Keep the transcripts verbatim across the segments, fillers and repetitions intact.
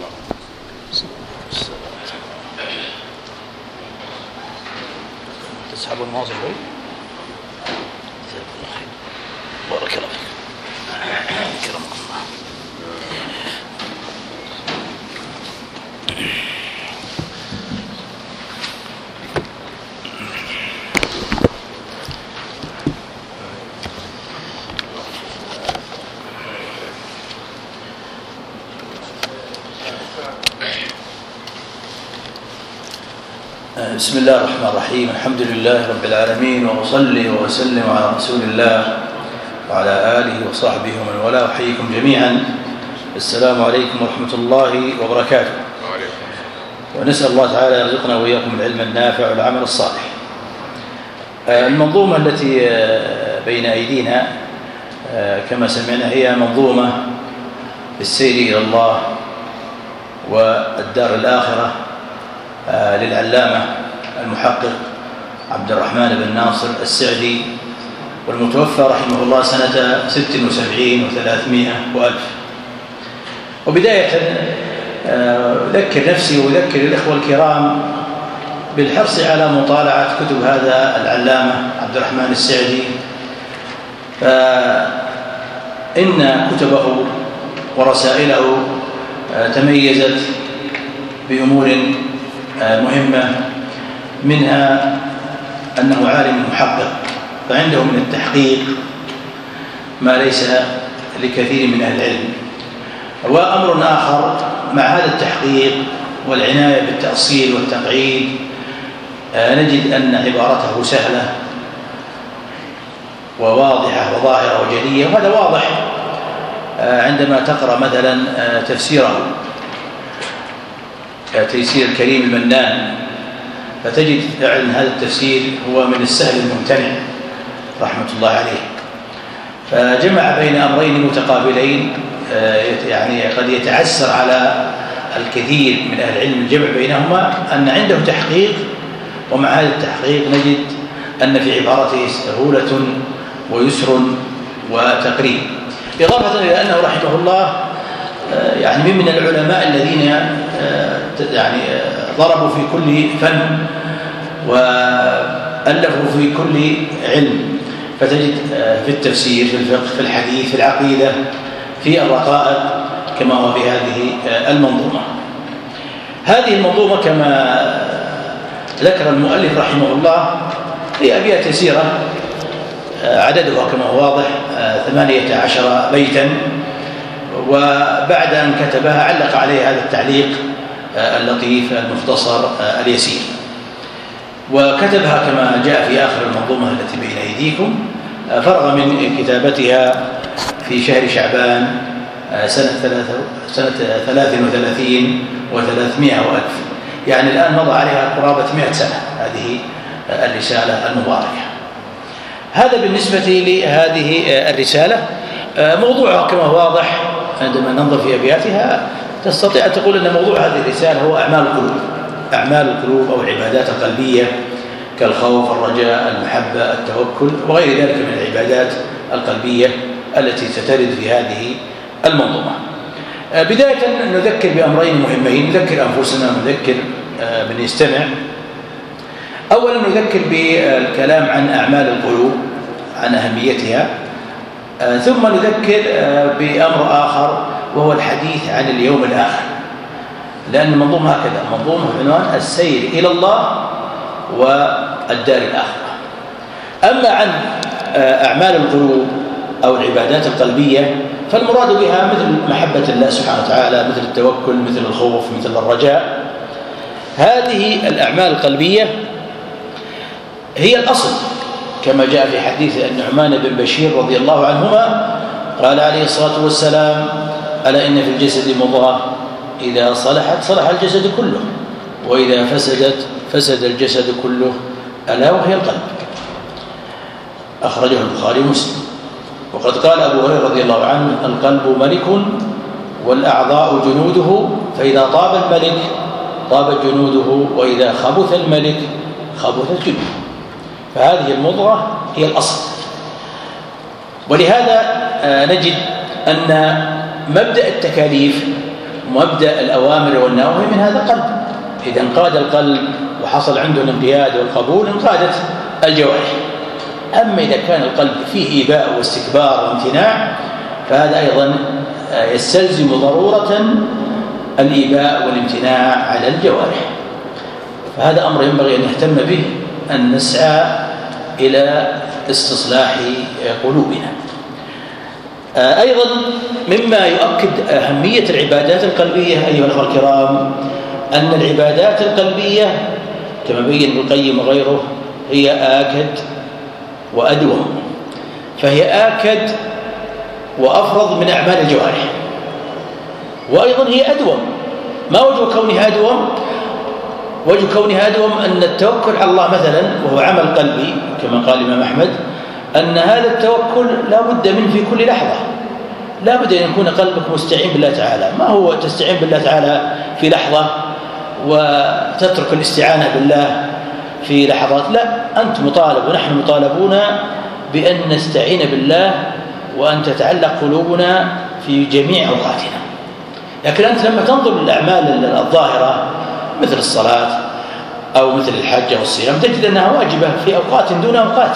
تسحب الماوس شوي. بارك الله فيك. كرمكم الله. بسم الله الرحمن الرحيم. الحمد لله رب العالمين، وأصلي وأسلم على رسول الله وعلى آله وصحبه ومن والاه. أحييكم جميعا. السلام عليكم ورحمة الله وبركاته. ونسأل الله تعالى يرزقنا وإياكم العلم النافع والعمل الصالح. المنظومة التي بين أيدينا كما سمعنا هي منظومة بالسير إلى الله والدار الآخرة للعلامة المحقق عبد الرحمن بن ناصر السعدي، والمتوفى رحمه الله سنة ست وسبعين وثلاثمائة وألف. وبداية أذكر نفسي وأذكر الإخوة الكرام بالحرص على مطالعة كتب هذا العلامة عبد الرحمن السعدي، فإن كتبه ورسائله تميزت بأمور مهمة، منها أنه عالم محقق، فعنده من التحقيق ما ليس لكثير من أهل العلم. وأمر آخر مع هذا التحقيق والعناية بالتأصيل والتقعيد، نجد أن عبارته سهلة وواضحة وظاهرة وجلية، وهذا واضح عندما تقرأ مثلا تفسيره تيسير الكريم المنان، فتجد فعلا هذا التفسير هو من السهل الممتنع رحمة الله عليه. فجمع بين أمرين متقابلين، يعني قد يتعسر على الكثير من أهل العلم الجمع بينهما، أن عنده تحقيق، ومع هذا التحقيق نجد أن في عبارته سهولة ويسر وتقريب، إضافة إلى أنه رحمه الله يعني من العلماء الذين يعني ضربوا في كل فن وألفوا في كل علم، فتجد في التفسير، في الفقه، في الحديث، في العقيدة، في الرقائق، كما هو في هذه المنظومة. هذه المنظومة كما ذكر المؤلف رحمه الله هي أبيات يسيرة، عددها كما هو واضح ثمانية عشر بيتا، وبعد أن كتبها علق عليه هذا التعليق اللطيف المختصر اليسير، وكتبها كما جاء في آخر المنظومة التي بين أيديكم. فرغ من كتابتها في شهر شعبان سنة ثلاثة سنة ثلاث وثلاثين وثلاثمائة وألف، يعني الآن مضى عليها قرابة مئة سنة هذه الرسالة المباركة. هذا بالنسبة لهذه الرسالة. موضوعها كما هو واضح عندما ننظر في أبياتها، تستطيع أن تقول أن موضوع هذه الرسالة هو أعمال القلوب، أعمال القلوب أو العبادات القلبية كالخوف، الرجاء، المحبة، التوكل، وغير ذلك من العبادات القلبية التي سترد في هذه المنظومة. بداية نذكر بأمرين مهمين، نذكر أنفسنا ونذكر من يستمع. أولا نذكر بالكلام عن أعمال القلوب، عن أهميتها، ثم نذكر بأمر آخر وهو الحديث عن اليوم الآخر، لأن المنظومة هكذا، منظومة بعنوان السير إلى الله والدار الآخرة. أما عن أعمال القلوب أو العبادات القلبية فالمراد بها مثل محبة الله سبحانه وتعالى، مثل التوكل، مثل الخوف، مثل الرجاء. هذه الأعمال القلبية هي الأصل، كما جاء في حديث النعمان بن بشير رضي الله عنهما قال عليه الصلاة والسلام: ألا إن في الجسد مضغة إذا صلحت صلح الجسد كله، وإذا فسدت فسد الجسد كله، ألا وهي القلب. أخرجه البخاري ومسلم. وقد قال أبو هريرة رضي الله عنه: القلب ملك والأعضاء جنوده، فإذا طاب الملك طابت جنوده، وإذا خبث الملك خبثت جنوده. فهذه المضغة هي الأصل. ولهذا نجد أن مبدأ التكاليف مبدأ الأوامر والنواهي من هذا القلب. إذا انقاد القلب وحصل عنده الانقياد والقبول انقادت الجوارح. أما إذا كان القلب فيه إيباء واستكبار وامتناع فهذا أيضا يستلزم ضرورة الإيباء والامتناع على الجوارح. فهذا أمر ينبغي أن نهتم به، أن نسعى إلى استصلاح قلوبنا. أيضا مما يؤكد أهمية العبادات القلبية أيها الأخوة الكرام أن العبادات القلبية كما بين ابن القيم وغيره هي آكد وأدوم، فهي آكد وأفرض من أعمال الجوارح، وأيضا هي أدوم. ما وجه كونها أدوم؟ وجه كونها أدوم أن التوكل على الله مثلا وهو عمل قلبي كما قال الإمام أحمد أن هذا التوكل لا بد منه في كل لحظة، لا بد أن يكون قلبك مستعين بالله تعالى. ما هو تستعين بالله تعالى في لحظة وتترك الاستعانة بالله في لحظات، لا، أنت مطالب ونحن مطالبون بأن نستعين بالله وأن تتعلق قلوبنا في جميع أوقاتنا. لكن أنت لما تنظر للأعمال الظاهرة مثل الصلاة أو مثل الحج أو الصيام تجد أنها واجبة في أوقات دون أوقات،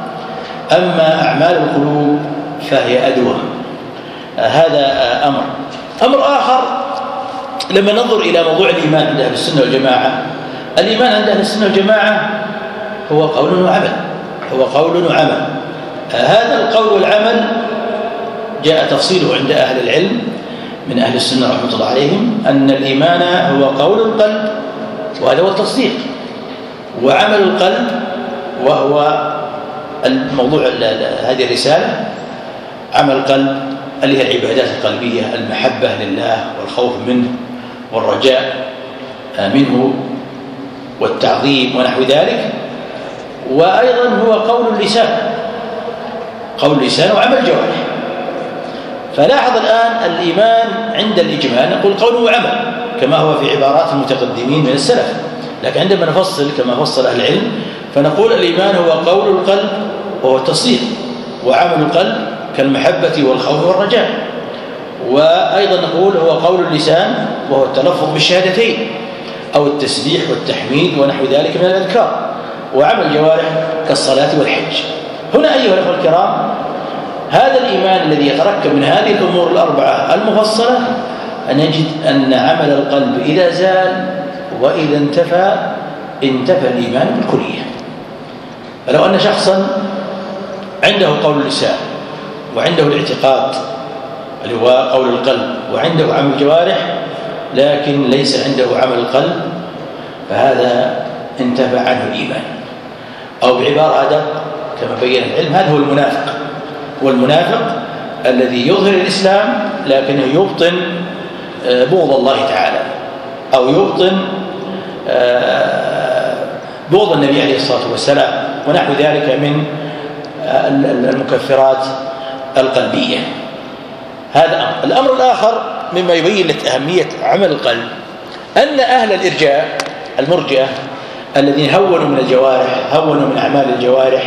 أما أعمال القلوب فهي أدوم. هذا أمر. أمر آخر لما ننظر إلى موضوع الإيمان عند أهل السنة والجماعة، الإيمان عند أهل السنة والجماعة هو قول وعمل، هو قول وعمل. هذا القول والعمل جاء تفصيله عند أهل العلم من أهل السنة رحمة الله عليهم أن الإيمان هو قول القلب وهذا هو التصديق، وعمل القلب وهو الموضوع هذه الرسالة، عمل القلب اللي هي العبادات القلبية، المحبة لله والخوف منه والرجاء منه والتعظيم ونحو ذلك. وأيضا هو قول اللسان، قول اللسان وعمل الجوارح. فلاحظ الآن الإيمان عند الإجمال نقول قول وعمل كما هو في عبارات المتقدمين من السلف، لكن عندما نفصل كما فصل أهل العلم فنقول الإيمان هو قول القلب وهو التصديق، وعمل القلب كالمحبة والخوف والرجاء. وأيضا نقول هو قول اللسان وهو التلفظ بالشهادتين أو التسبيح والتحميد ونحو ذلك من الأذكار، وعمل الجوارح كالصلاة والحج. هنا أيها الأخوة الكرام هذا الإيمان الذي يتركب من هذه الأمور الأربعة المفصلة أن نجد أن عمل القلب إذا زال وإذا انتفى انتفى الإيمان بالكلية. فلو أن شخصا عنده قول اللسان وعنده الاعتقاد اللي هو قول القلب وعنده عمل الجوارح لكن ليس عنده عمل القلب فهذا انتفى عنه الإيمان. أو بعبارة أدق كما بين العلم هذا هو المنافق، والمنافق الذي يظهر الإسلام لكنه يبطن بغض الله تعالى أو يبطن بغض النبي عليه الصلاة والسلام ونحو ذلك من المكفرات القلبية. هذا أمر. الأمر الآخر مما يبين لك أهمية عمل القلب أن أهل الإرجاء المرجئة الذين هونوا من الجوارح هونوا من أعمال الجوارح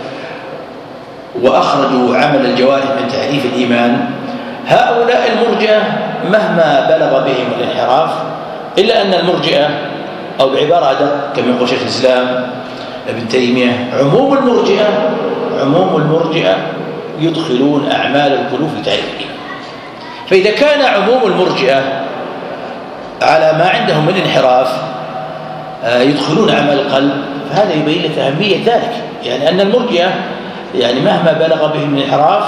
وأخرجوا عمل الجوارح من تعريف الإيمان، هؤلاء المرجئة مهما بلغ بهم الانحراف إلا أن المرجئة أو بعبارة أدق كما يقول شيخ الإسلام ابن تيمية عموم المرجئة عموم المرجئة يدخلون أعمال القلوب في تعريف الإيمان. فإذا كان عموم المرجئة على ما عندهم من انحراف يدخلون أعمال القلب فهذا يبين لك أهمية ذلك، يعني أن المرجئة يعني مهما بلغ بهم من انحراف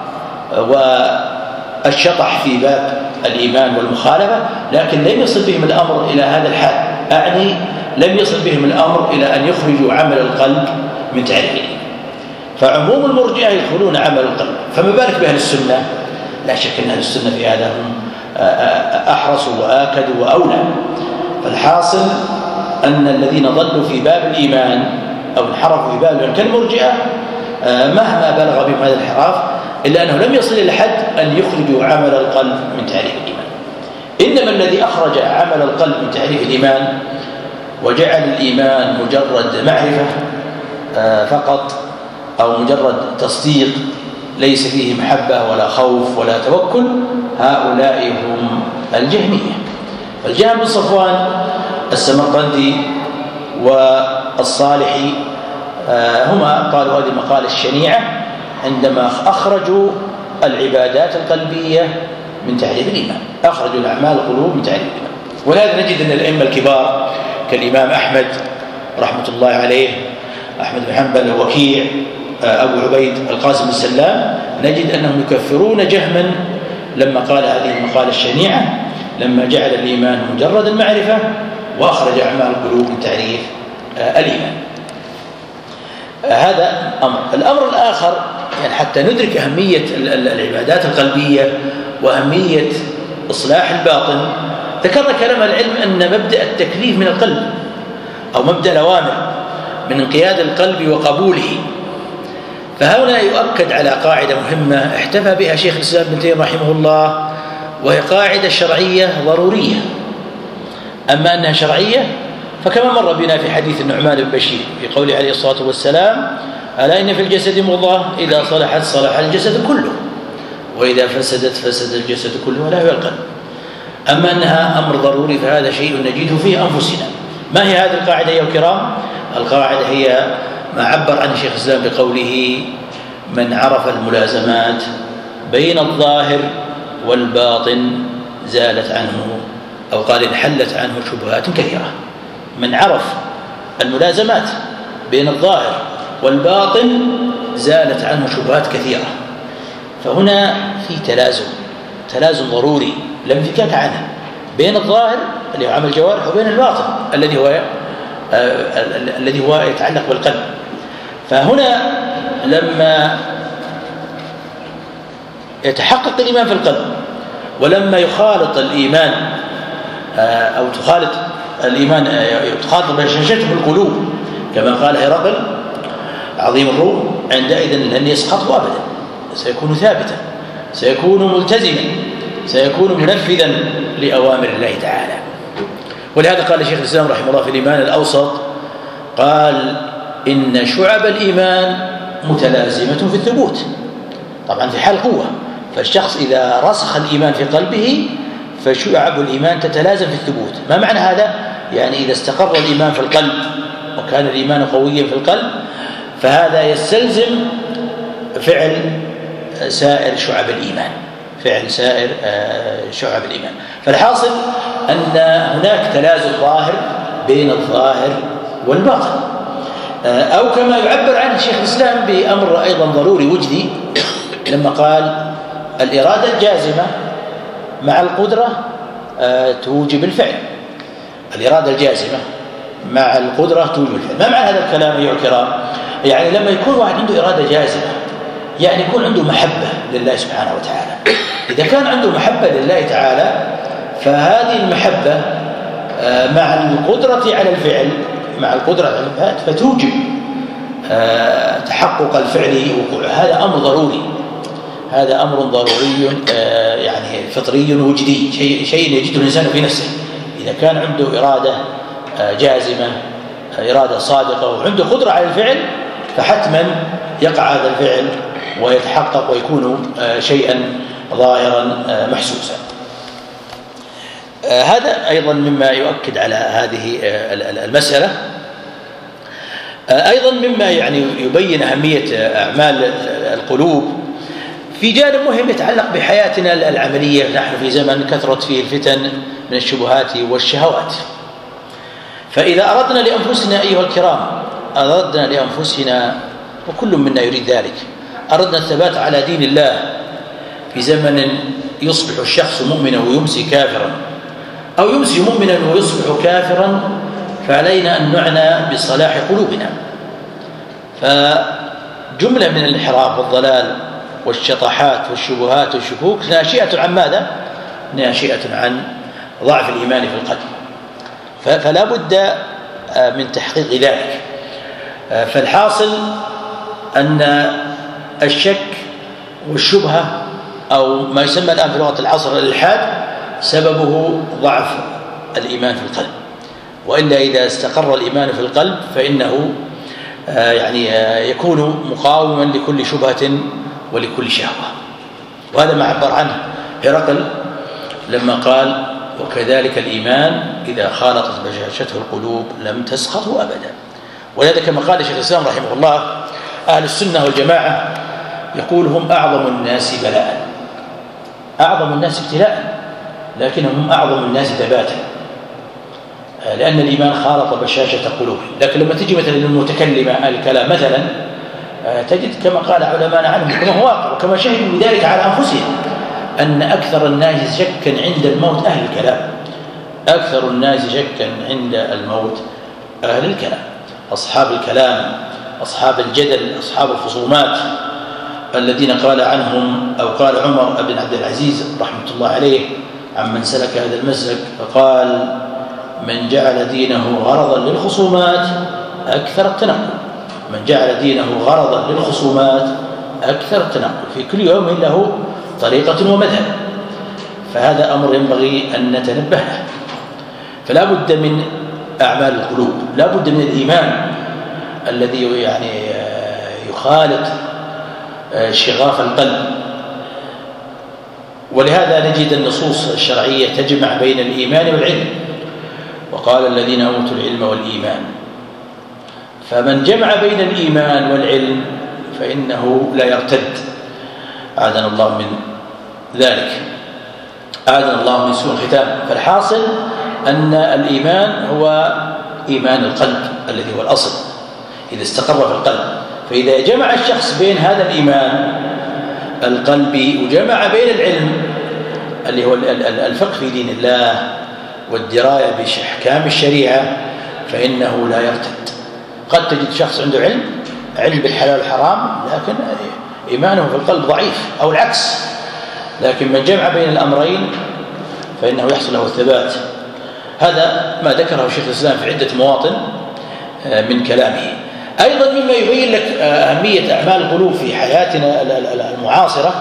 والشطح في باب الإيمان والمخالفة لكن لم يصل بهم الأمر إلى هذا الحد، أعني لم يصل بهم الأمر إلى أن يخرجوا عمل القلب من تعريف الإيمان. فعموم المرجئة يدخلون عمل القلب، فما بالك بأهل السنة؟ لا شك أن أهل السنة في هذا هم أحرصوا وآكدوا وأولى. فالحاصل أن الذين ضلوا في باب الإيمان أو انحرفوا في باب الإيمان كالمرجئة مهما بلغ بهم هذا الانحراف إلا أنه لم يصل إلى حد أن يخرجوا عمل القلب من تعريف الإيمان. إنما الذي أخرج عمل القلب من تعريف الإيمان وجعل الإيمان مجرد معرفة فقط أو مجرد تصديق ليس فيه محبة ولا خوف ولا توكل، هؤلاء هم الجهمية. الجهم بن صفوان السمرقندي والصالحي هما قالوا هذه المقالة الشنيعة عندما أخرجوا العبادات القلبية من تعريف الإيمان، أخرجوا الأعمال القلوب من تعريف الإيمان. ولهذا نجد أن الأئمة الكبار كالإمام أحمد رحمة الله عليه، أحمد بن حنبل، وكيع، أبو عبيد، القاسم السلام، نجد أنهم يكفرون جهما لما قال هذه المقالة الشنيعة، لما جعل الإيمان مجرد المعرفة وأخرج أعمال القلوب من تعريف الإيمان. هذا أمر. الأمر الآخر يعني حتى ندرك أهمية العبادات القلبية وأهمية إصلاح الباطن، ذكرنا كلام العلم أن مبدأ التكليف من القلب أو مبدأ الأوامر من انقياد القلب وقبوله. فهنا يؤكد على قاعدة مهمة احتفى بها شيخ الإسلام ابن تيمية رحمه الله، وهي قاعدة شرعية ضرورية. أما أنها شرعية فكما مر بنا في حديث النعمان بن بشير في قوله عليه الصلاة والسلام: ألا إن في الجسد مضغة إذا صلحت صلح الجسد كله وإذا فسدت فسد الجسد كله ولا القلب. أما أنها أمر ضروري فهذا شيء نجده في أنفسنا. ما هي هذه القاعدة يا الكرام؟ القاعدة هي ما عبر عن شيخ الإسلام بقوله: من عرف الملازمات بين الظاهر والباطن زالت عنه، أو قال انحلت عنه شبهات كثيرة. من عرف الملازمات بين الظاهر والباطن زالت عنه شبهات كثيرة. فهنا في تلازم تلازم ضروري لا انفكاك عنه بين الظاهر اللي هو عمل الجوارح وبين الباطن الذي هو آه الذي هو يتعلق بالقلب. فهنا لما يتحقق الإيمان في القلب ولما يخالط الإيمان آه أو تخالط الإيمان آه تخالط بشاشته في القلوب كما قال هرقل عظيم الروم: عندئذ لن يسقط أبدا، سيكون ثابتا، سيكون ملتزما، سيكون منفذا لأوامر الله تعالى. ولهذا قال شيخ الإسلام رحمه الله في الإيمان الأوسط، قال: إن شعب الإيمان متلازمة في الثبوت. طبعا في حال قوة، فالشخص إذا رسخ الإيمان في قلبه فشعب الإيمان تتلازم في الثبوت. ما معنى هذا؟ يعني إذا استقر الإيمان في القلب وكان الإيمان قويا في القلب فهذا يستلزم فعل سائر شعب الإيمان فعل سائر شعب الإيمان. فالحاصل أن هناك تلازم ظاهر بين الظاهر والباطن، أو كما يعبر عنه شيخ الإسلام بأمر أيضا ضروري وجدي لما قال: الإرادة الجازمة مع القدرة توجب الفعل. الإرادة الجازمة مع القدرة توجب الفعل. ما معنى هذا الكلام أيها الكرام؟ يعني لما يكون واحد عنده إرادة جازمة يعني يكون عنده محبة لله سبحانه وتعالى. إذا كان عنده محبة لله تعالى فهذه المحبة مع القدرة على الفعل مع القدرة على الفعل فتوجب تحقق الفعل وقوعه. هذا أمر ضروري هذا أمر ضروري يعني فطري وجدي، شيء شيء يجده الإنسان في نفسه. إذا كان عنده إرادة جازمة إرادة صادقة وعنده قدرة على الفعل فحتما يقع هذا الفعل ويتحقق ويكون شيئا ظاهرا محسوسا. هذا أيضا مما يؤكد على هذه المسألة. أيضا مما يعني يبين أهمية أعمال القلوب في جانب مهم يتعلق بحياتنا العملية. نحن في زمن كثرت فيه الفتن من الشبهات والشهوات. فإذا أردنا لأنفسنا أيها الكرام أردنا لأنفسنا وكل منا يريد ذلك أردنا الثبات على دين الله في زمن يصبح الشخص مؤمنا ويمسي كافرا أو يمسي مؤمنا ويصبح كافرا، فعلينا أن نعنى بصلاح قلوبنا. فجملة من الانحراف والضلال والشطحات والشبهات والشكوك ناشئة عن ماذا؟ ناشئة عن ضعف الإيمان في القلب. فلا بد من تحقيق ذلك. فالحاصل أن الشك والشبهة أو ما يسمى الآن في لغة العصر الإلحاد سببه ضعف الإيمان في القلب. وإلا إذا استقر الإيمان في القلب فإنه يعني يكون مقاوما لكل شبهة ولكل شهوة. وهذا ما عبر عنه هرقل لما قال: وكذلك الإيمان إذا خالطت بشاشته القلوب لم تسخطه أبدا. ولهذا كما قال شيخ الإسلام رحمه الله أهل السنة والجماعة يقول هم أعظم الناس بلاء، أعظم الناس ابتلاء، لكنهم أعظم الناس ثباتا، لأن الإيمان خالط بشاشة قلوبهم. لكن لما تجي مثلا للمتكلم الكلام مثلا تجد كما قال علماءنا عنهم كما هو واقع وكما شهدوا بذلك على أنفسهم أن أكثر الناس شكا عند الموت أهل الكلام، أكثر الناس شكا عند الموت أهل الكلام، أصحاب الكلام، أصحاب الجدل، أصحاب الخصومات، الذين قال عنهم أو قال عمر بن عبد العزيز رحمة الله عليه عمن سلك هذا المسلك فقال من جعل دينه غرضا للخصومات أكثر التنقل، من جعل دينه غرضا للخصومات أكثر التنقل، في كل يوم له طريقة ومذهب، فهذا أمر ينبغي أن نتنبه له. فلا بد من أعمال القلوب، لا بد من الإيمان الذي يعني يخالط شغاف القلب. ولهذا نجد النصوص الشرعية تجمع بين الإيمان والعلم، وقال الذين أوتوا العلم والإيمان، فمن جمع بين الإيمان والعلم فإنه لا يرتد، أعاذنا الله من ذلك، أعاذنا الله من سوء الختام. فالحاصل أن الإيمان هو إيمان القلب الذي هو الأصل إذا استقر في القلب. فإذا جمع الشخص بين هذا الإيمان القلبي وجمع بين العلم اللي هو الفقه في دين الله والدراية بأحكام الشريعة فإنه لا يرتد. قد تجد شخص عنده علم علم بالحلال والحرام لكن إيمانه في القلب ضعيف، أو العكس، لكن من جمع بين الأمرين فإنه يحصل له الثبات. هذا ما ذكره شيخ الإسلام في عدة مواطن من كلامه. أيضا مما يبين لك أهمية أعمال القلوب في حياتنا المعاصرة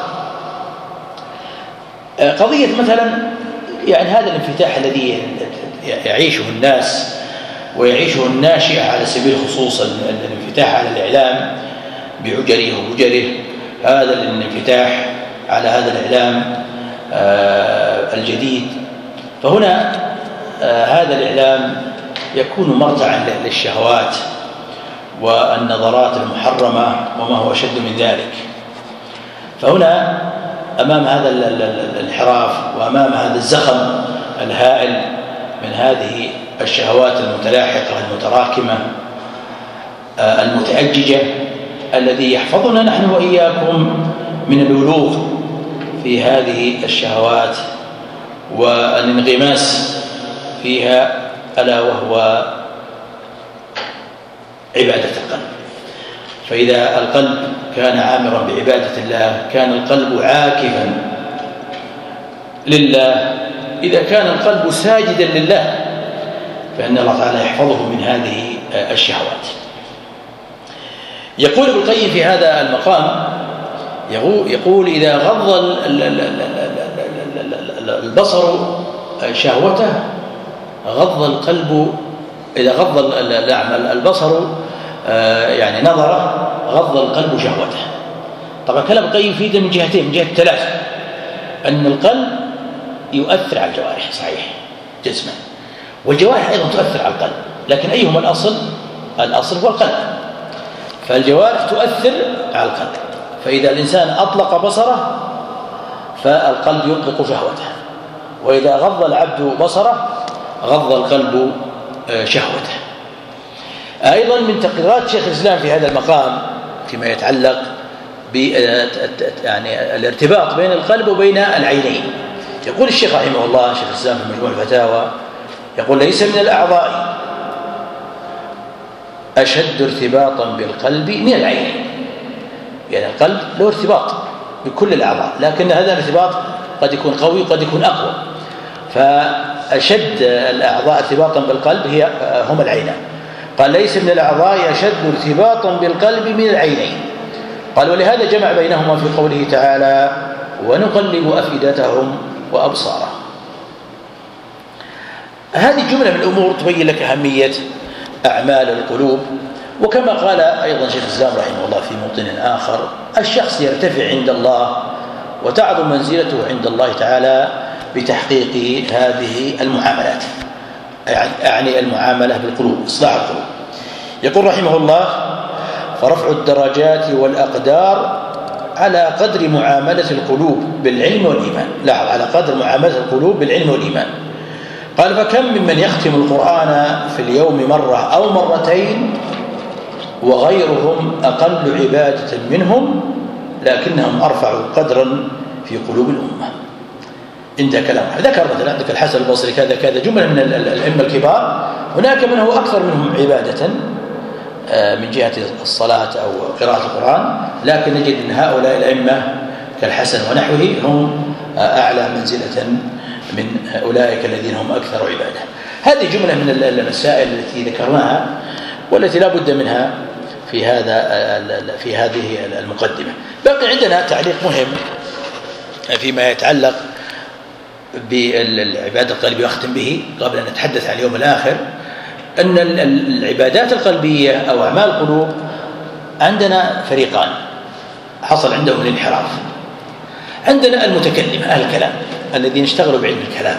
قضية مثلا يعني هذا الانفتاح الذي يعيشه الناس ويعيشه الناشئ على سبيل الخصوص الانفتاح على الإعلام بعجره وبجره، هذا الانفتاح على هذا الإعلام الجديد. فهنا هذا الإعلام يكون مرجعا للشهوات والنظرات المحرمة وما هو أشد من ذلك. فهنا أمام هذا الانحراف وأمام هذا الزخم الهائل من هذه الشهوات المتلاحقة المتراكمة المتأججة الذي يحفظنا نحن وإياكم من الولوغ في هذه الشهوات والانغماس فيها، ألا وهو عبادة القلب. فإذا القلب كان عامرا بعبادة الله كان القلب عاكفا لله، إذا كان القلب ساجدا لله فإن الله تعالى يحفظه من هذه الشهوات. يقول ابن القيم في هذا المقام، يقول إذا غض البصر شهوته غض القلب، إذا غض البصر يعني نظره غض القلب شهوته. طبعا كلام القيم يفيد من جهتين، من جهة التلازم أن القلب يؤثر على الجوارح صحيح جسما، والجوارح أيضا تؤثر على القلب، لكن أيهما الأصل؟ الأصل هو القلب. فالجوارح تؤثر على القلب، فإذا الإنسان أطلق بصره فالقلب يطلق شهوته، وإذا غض العبد بصره غض القلب شهوته. أيضا من تقريرات شيخ الإسلام في هذا المقام فيما يتعلق ب يعني الارتباط بين القلب وبين العينين، يقول الشيخ رحمه الله شيخ الإسلام في مجموع الفتاوى، يقول ليس من الأعضاء أشد ارتباطا بالقلب من العينين. يعني القلب له ارتباط بكل الأعضاء، لكن هذا الارتباط قد يكون قوي قد يكون أقوى. فأشد الأعضاء ارتباطا بالقلب هي هم العينان. قال ليس من الأعضاء أشد ارتباطا بالقلب من العينين. قال ولهذا جمع بينهما في قوله تعالى ونقلب أفئدتهم وأبصارهم. هذه جملة من الأمور تبين لك أهمية أعمال القلوب. وكما قال أيضا شيخ الإسلام رحمه الله في موطن آخر، الشخص يرتفع عند الله وتعظم منزلته عند الله تعالى بتحقيق هذه المعاملات، أعني المعاملة بالقلوب، إصلاح القلوب. يقول رحمه الله: فرفع الدرجات والأقدار على قدر معاملة القلوب بالعلم والإيمان. لاحظ، على قدر معاملة القلوب بالعلم والإيمان. قال: فكم ممن يختم القرآن في اليوم مرة أو مرتين وغيرهم أقل عبادة منهم لكنهم أرفع قدرا في قلوب الأمة. عند كلام ذكر مثلا عندك الحسن البصري كذا كذا، جملة من الأئمة الكبار، هناك من هو أكثر منهم عبادة من جهة الصلاة أو قراءة القرآن، لكن نجد أن هؤلاء الأئمة كالحسن ونحوه هم أعلى منزلة من أولئك الذين هم أكثر عبادة. هذه جملة من المسائل التي ذكرناها والتي لا بد منها في هذا في هذه المقدمة. بقي عندنا تعليق مهم فيما يتعلق بالعبادة القلبية واختم به قبل أن نتحدث عن اليوم الآخر، أن العبادات القلبية أو أعمال القلوب عندنا فريقان حصل عندهم الانحراف. عندنا المتكلمة أهل الكلام الذين اشتغلوا بعلم الكلام،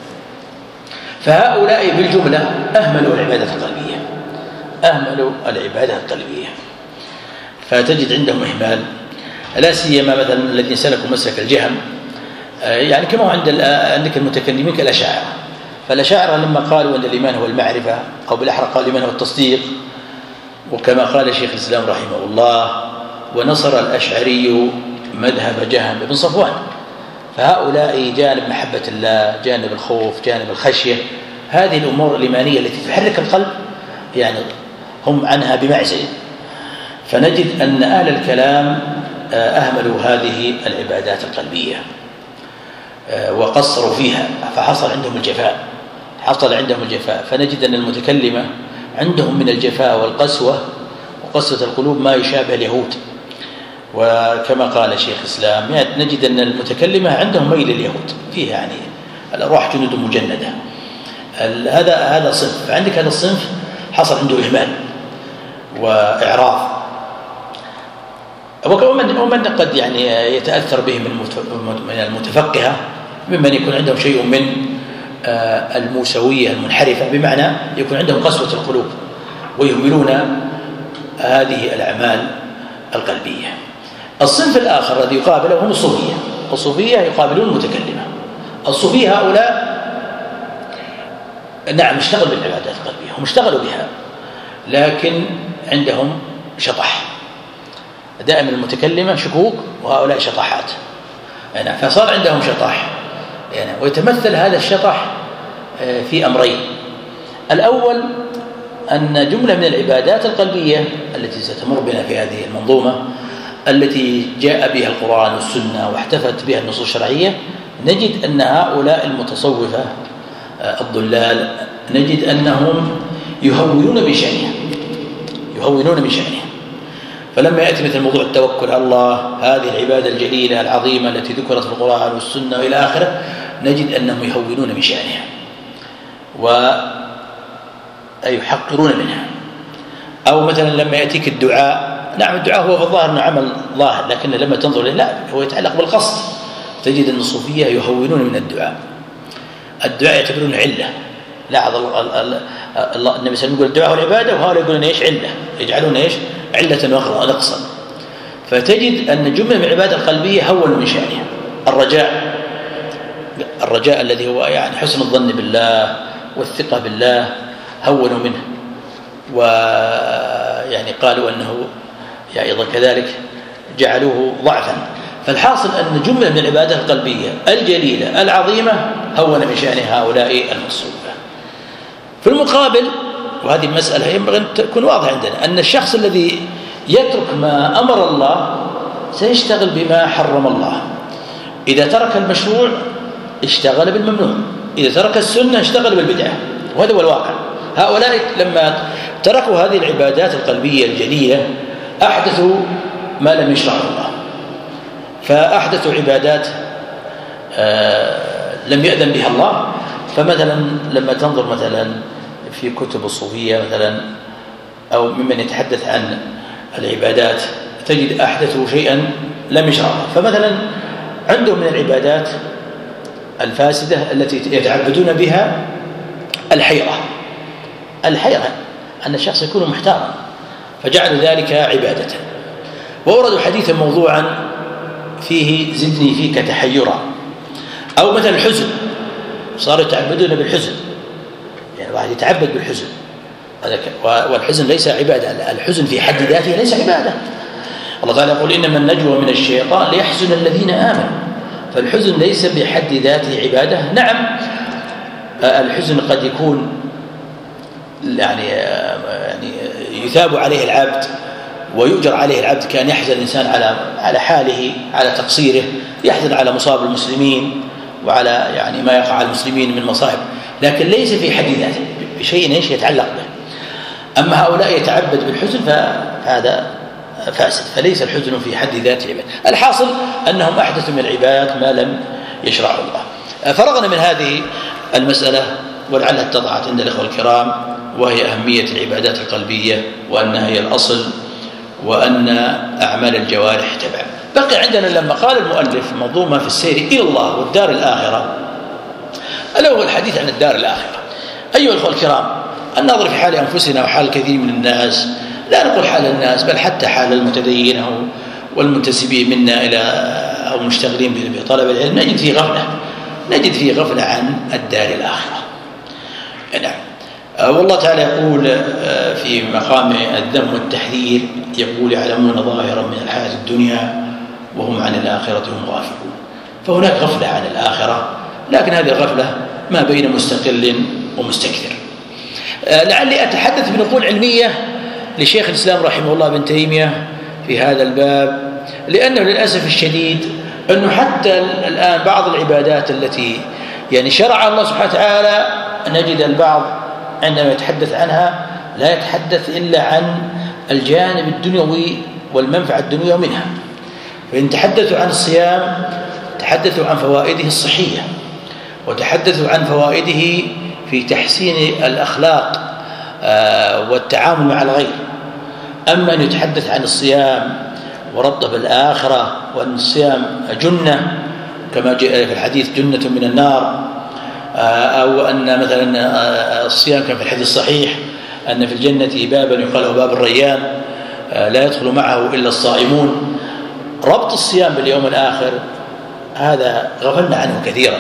فهؤلاء بالجملة أهملوا العبادة القلبية أهملوا العبادة القلبية فتجد عندهم إهمال، لا سيما مثلا الذين سلكوا مسلك الجهم، يعني كما هو عند عندك المتكلمين كالأشاعرة. فالأشاعرة لما قالوا أن الإيمان هو المعرفة، أو بالأحرى قال الإيمان هو التصديق، وكما قال شيخ الإسلام رحمه الله: ونصر الأشعري مذهب جهم بن صفوان. فهؤلاء جانب محبة الله، جانب الخوف، جانب الخشية، هذه الأمور الإيمانية التي تحرك القلب يعني هم عنها بمعزل. فنجد أن أهل الكلام أهملوا هذه العبادات القلبية وقصروا فيها، فحصل عندهم الجفاء حصل عندهم الجفاء فنجد أن المتكلمة عندهم من الجفاء والقسوة وقسوة القلوب ما يشابه اليهود. وكما قال شيخ الإسلام يعني نجد أن المتكلمة عندهم ميل اليهود فيه، يعني الأرواح جنود مجندة. هذا هذا صنف. عندك هذا الصنف حصل عنده إهمال وإعراض، ومن قد يعني يتأثر به من المتفقهة ممن يكون عندهم شيء من الموسوية المنحرفة، بمعنى يكون عندهم قسوة القلوب ويهملون هذه الأعمال القلبية. الصنف الآخر الذي يقابله هم الصوفية. الصوفية يقابلون المتكلمة. الصوفية هؤلاء نعم اشتغلوا بالعبادات القلبية، هم اشتغلوا بها، لكن عندهم شطح. دائما المتكلمة شكوك وهؤلاء شطحات، يعني فصار عندهم شطح، يعني ويتمثل هذا الشطح في أمرين. الأول أن جملة من العبادات القلبية التي ستمر بنا في هذه المنظومة التي جاء بها القرآن والسنة واحتفت بها النصوص الشرعية، نجد أن هؤلاء المتصوفة الضلال نجد أنهم يهونون بشأنها يهونون بشأنها فلما يأتي مثل موضوع التوكل على الله، هذه العبادة الجليلة العظيمة التي ذكرت في القرآن والسنة وإلى آخره، نجد أنهم يهونون بشأنها ويحقرون منها. أو مثلا لما يأتيك الدعاء، نعم الدعاء هو في الظاهر أنه عمل ظاهر، لكن لما تنظر له لا، هو يتعلق بالقصد. تجد أن الصوفية يهونون من الدعاء الدعاء يعتبرون علة. لاحظ الله النبي صلى الله عليه وسلم يقول الدعاء والعبادة، وهؤلاء يقولون إيش؟ علة، يجعلون إيش؟ علة ونقصا. فتجد أن جملة من العبادة القلبية هونوا من شأنها. الرجاء الرجاء الذي هو يعني حسن الظن بالله والثقة بالله هونوا منه، ويعني قالوا أنه يعني أيضا كذلك جعلوه ضعفا. فالحاصل أن جملة من العبادة القلبية الجليلة العظيمة هون من شأن هؤلاء المصوفة. في المقابل، وهذه المسألة ينبغي أن تكون واضحة عندنا، أن الشخص الذي يترك ما أمر الله سيشتغل بما حرم الله. إذا ترك المشروع اشتغل بالممنوع، إذا ترك السنة اشتغل بالبدعة، وهذا هو الواقع. هؤلاء لما تركوا هذه العبادات القلبية الجليلة أحدثوا ما لم يشرعه الله، فأحدثوا عبادات آه لم يأذن بها الله. فمثلا لما تنظر مثلا في كتب الصوفية مثلا أو ممن يتحدث عن العبادات، تجد أحدثوا شيئا لم يشرع الله. فمثلا عندهم من العبادات الفاسدة التي يتعبدون بها الحيرة. الحيرة أن الشخص يكون محتارا فجعلوا ذلك عبادة. ووردوا حديثا موضوعا فيه زدني فيك تحيرا، أو مثل الحزن، صاروا يتعبدون بالحزن، يعني واحد يتعبد بالحزن، والحزن ليس عبادة، الحزن في حد ذاته ليس عبادة. الله تعالى يقول إنما النجوى من الشيطان ليحزن الذين آمنوا، فالحزن ليس بحد ذاته عبادة. نعم الحزن قد يكون يعني يعني يثاب عليه العبد ويؤجر عليه العبد، كان يحزن الإنسان على على حاله، على تقصيره، يحزن على مصاب المسلمين وعلى يعني ما يقع على المسلمين من مصائب، لكن ليس في حد ذاته بشيء ايش يتعلق به. أما هؤلاء يتعبد بالحزن فهذا فاسد، فليس الحزن في حد ذاته عبادة. الحاصل أنهم أحدثوا من العبادات ما لم يشرعه الله. فرغنا من هذه المسألة ولعلها اتضحت عند الإخوة الكرام، وهي أهمية العبادات القلبية، وأنها هي الأصل، وأن أعمال الجوارح تبع. بقي عندنا لما قال المؤلف منظومة في السير إلى الله والدار الآخرة، الأول الحديث عن الدار الآخرة. أيها الأخوة الكرام، النظر في حال أنفسنا وحال كثير من الناس، لا نقول حال الناس بل حتى حال المتدينين والمنتسبين منا إلى أو مشتغلين بطلب العلم، نجد فيه غفلة نجد فيه غفلة عن الدار الآخرة. نعم. والله تعالى يقول في مقام الذم والتحذير، يقول يعلمون ظاهرا من الحياة الدنيا وهم عن الآخرة هم غافلون. فهناك غفلة عن الآخرة، لكن هذه الغفلة ما بين مستقل ومستكثر. لعلي أتحدث بنقول علمية لشيخ الإسلام رحمه الله بن تيمية في هذا الباب، لأنه للأسف الشديد أنه حتى الآن بعض العبادات التي يعني شرع الله سبحانه وتعالى نجد البعض عندما يتحدث عنها لا يتحدث إلا عن الجانب الدنيوي والمنفعة الدنيوية منها. فإن تحدثوا عن الصيام تحدثوا عن فوائده الصحية، وتحدثوا عن فوائده في تحسين الأخلاق والتعامل مع الغير. أما أن يتحدث عن الصيام وربطه بالآخرة، وأن الصيام جنة كما جاء في الحديث جنة من النار، أو أن مثلا الصيام كان في الحديث الصحيح أن في الجنة بابا يقال له باب الريان لا يدخل معه إلا الصائمون. ربط الصيام باليوم الآخر هذا غفلنا عنه كثيرا.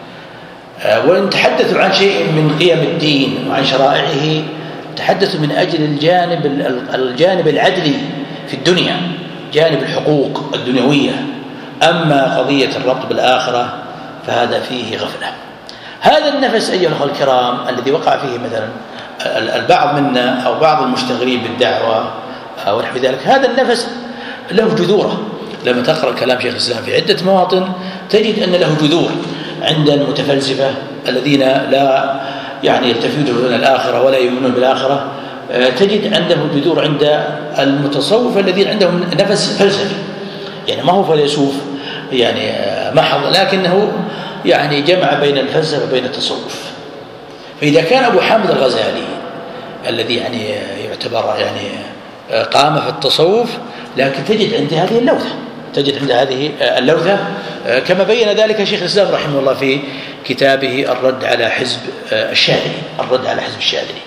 وإن تحدثوا عن شيء من قيم الدين وعن شرائعه تحدثوا من أجل الجانب الجانب العدلي في الدنيا، جانب الحقوق الدنيوية. أما قضية الربط بالآخرة فهذا فيه غفلة. هذا النفس أيها الأخوة الكرام الذي وقع فيه مثلا البعض منا أو بعض المشتغلين بالدعوة أو نحو ذلك، هذا النفس له جذوره. لما تقرأ كلام شيخ الإسلام في عدة مواطن تجد أن له جذور عند المتفلسفة الذين لا يعني يلتفتون إلى الآخرة ولا يؤمنون بالآخرة، تجد عنده جذور عند المتصوف الذين عندهم نفس فلسفي، يعني ما هو فيلسوف يعني محض، لكنه يعني جمع بين الفلسفة وبين التصوف. فإذا كان أبو حامد الغزالي الذي يعني يعتبر يعني قام في التصوف، لكن تجد عند هذه اللوثة تجد عند هذه اللوثة كما بين ذلك شيخ الإسلام رحمه الله في كتابه الرد على حزب الشاذلي الرد على حزب الشاذلي.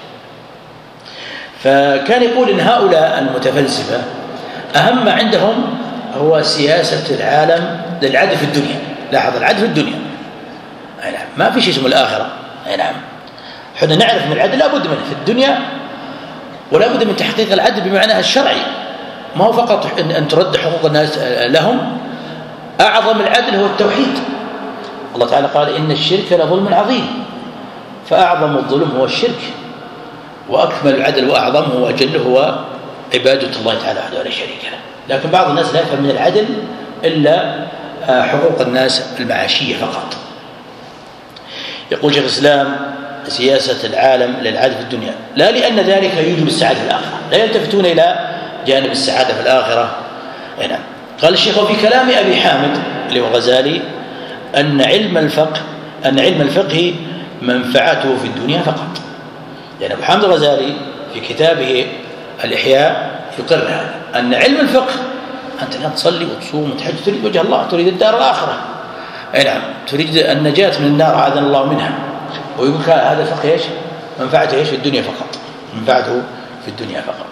فكان يقول إن هؤلاء المتفلسفة أهم ما عندهم هو سياسة العالم للعدل في الدنيا. لاحظ، العدل في الدنيا، أي نعم، ما في شيء اسمه الآخرة. أي نعم، حنا نعرف من العدل لا بد منه في الدنيا، ولا بد من تحقيق العدل بمعناه الشرعي، ما هو فقط أن ترد حقوق الناس لهم. أعظم العدل هو التوحيد. الله تعالى قال إن الشرك لظلم عظيم، فأعظم الظلم هو الشرك، وأكمل العدل وأعظمه وأجله هو عبادة الله تعالى وحده لا شريك له. لكن بعض الناس لا يفهم من العدل إلا حقوق الناس المعاشية فقط. يقول شيخ الإسلام سياسة العالم للعدل في الدنيا، لا لأن ذلك يوجب السعادة في الآخرة، لا يلتفتون إلى جانب السعادة في الآخرة. نعم. قال الشيخ وفي كلام أبي حامد اللي هو الغزالي أن علم الفقه أن علم الفقه منفعته في الدنيا فقط. يعني أبو حامد الغزالي في كتابه الإحياء يقر هذا، أن علم الفقه أنت لا تصلي وتصوم وتحج تريد وجه الله، تريد الدار الآخرة، أي نعم، تريد النجاة من النار عاذنا الله منها. ويقول هذا الفقه ايش؟ منفعته ايش؟ في الدنيا فقط، منفعته في الدنيا فقط.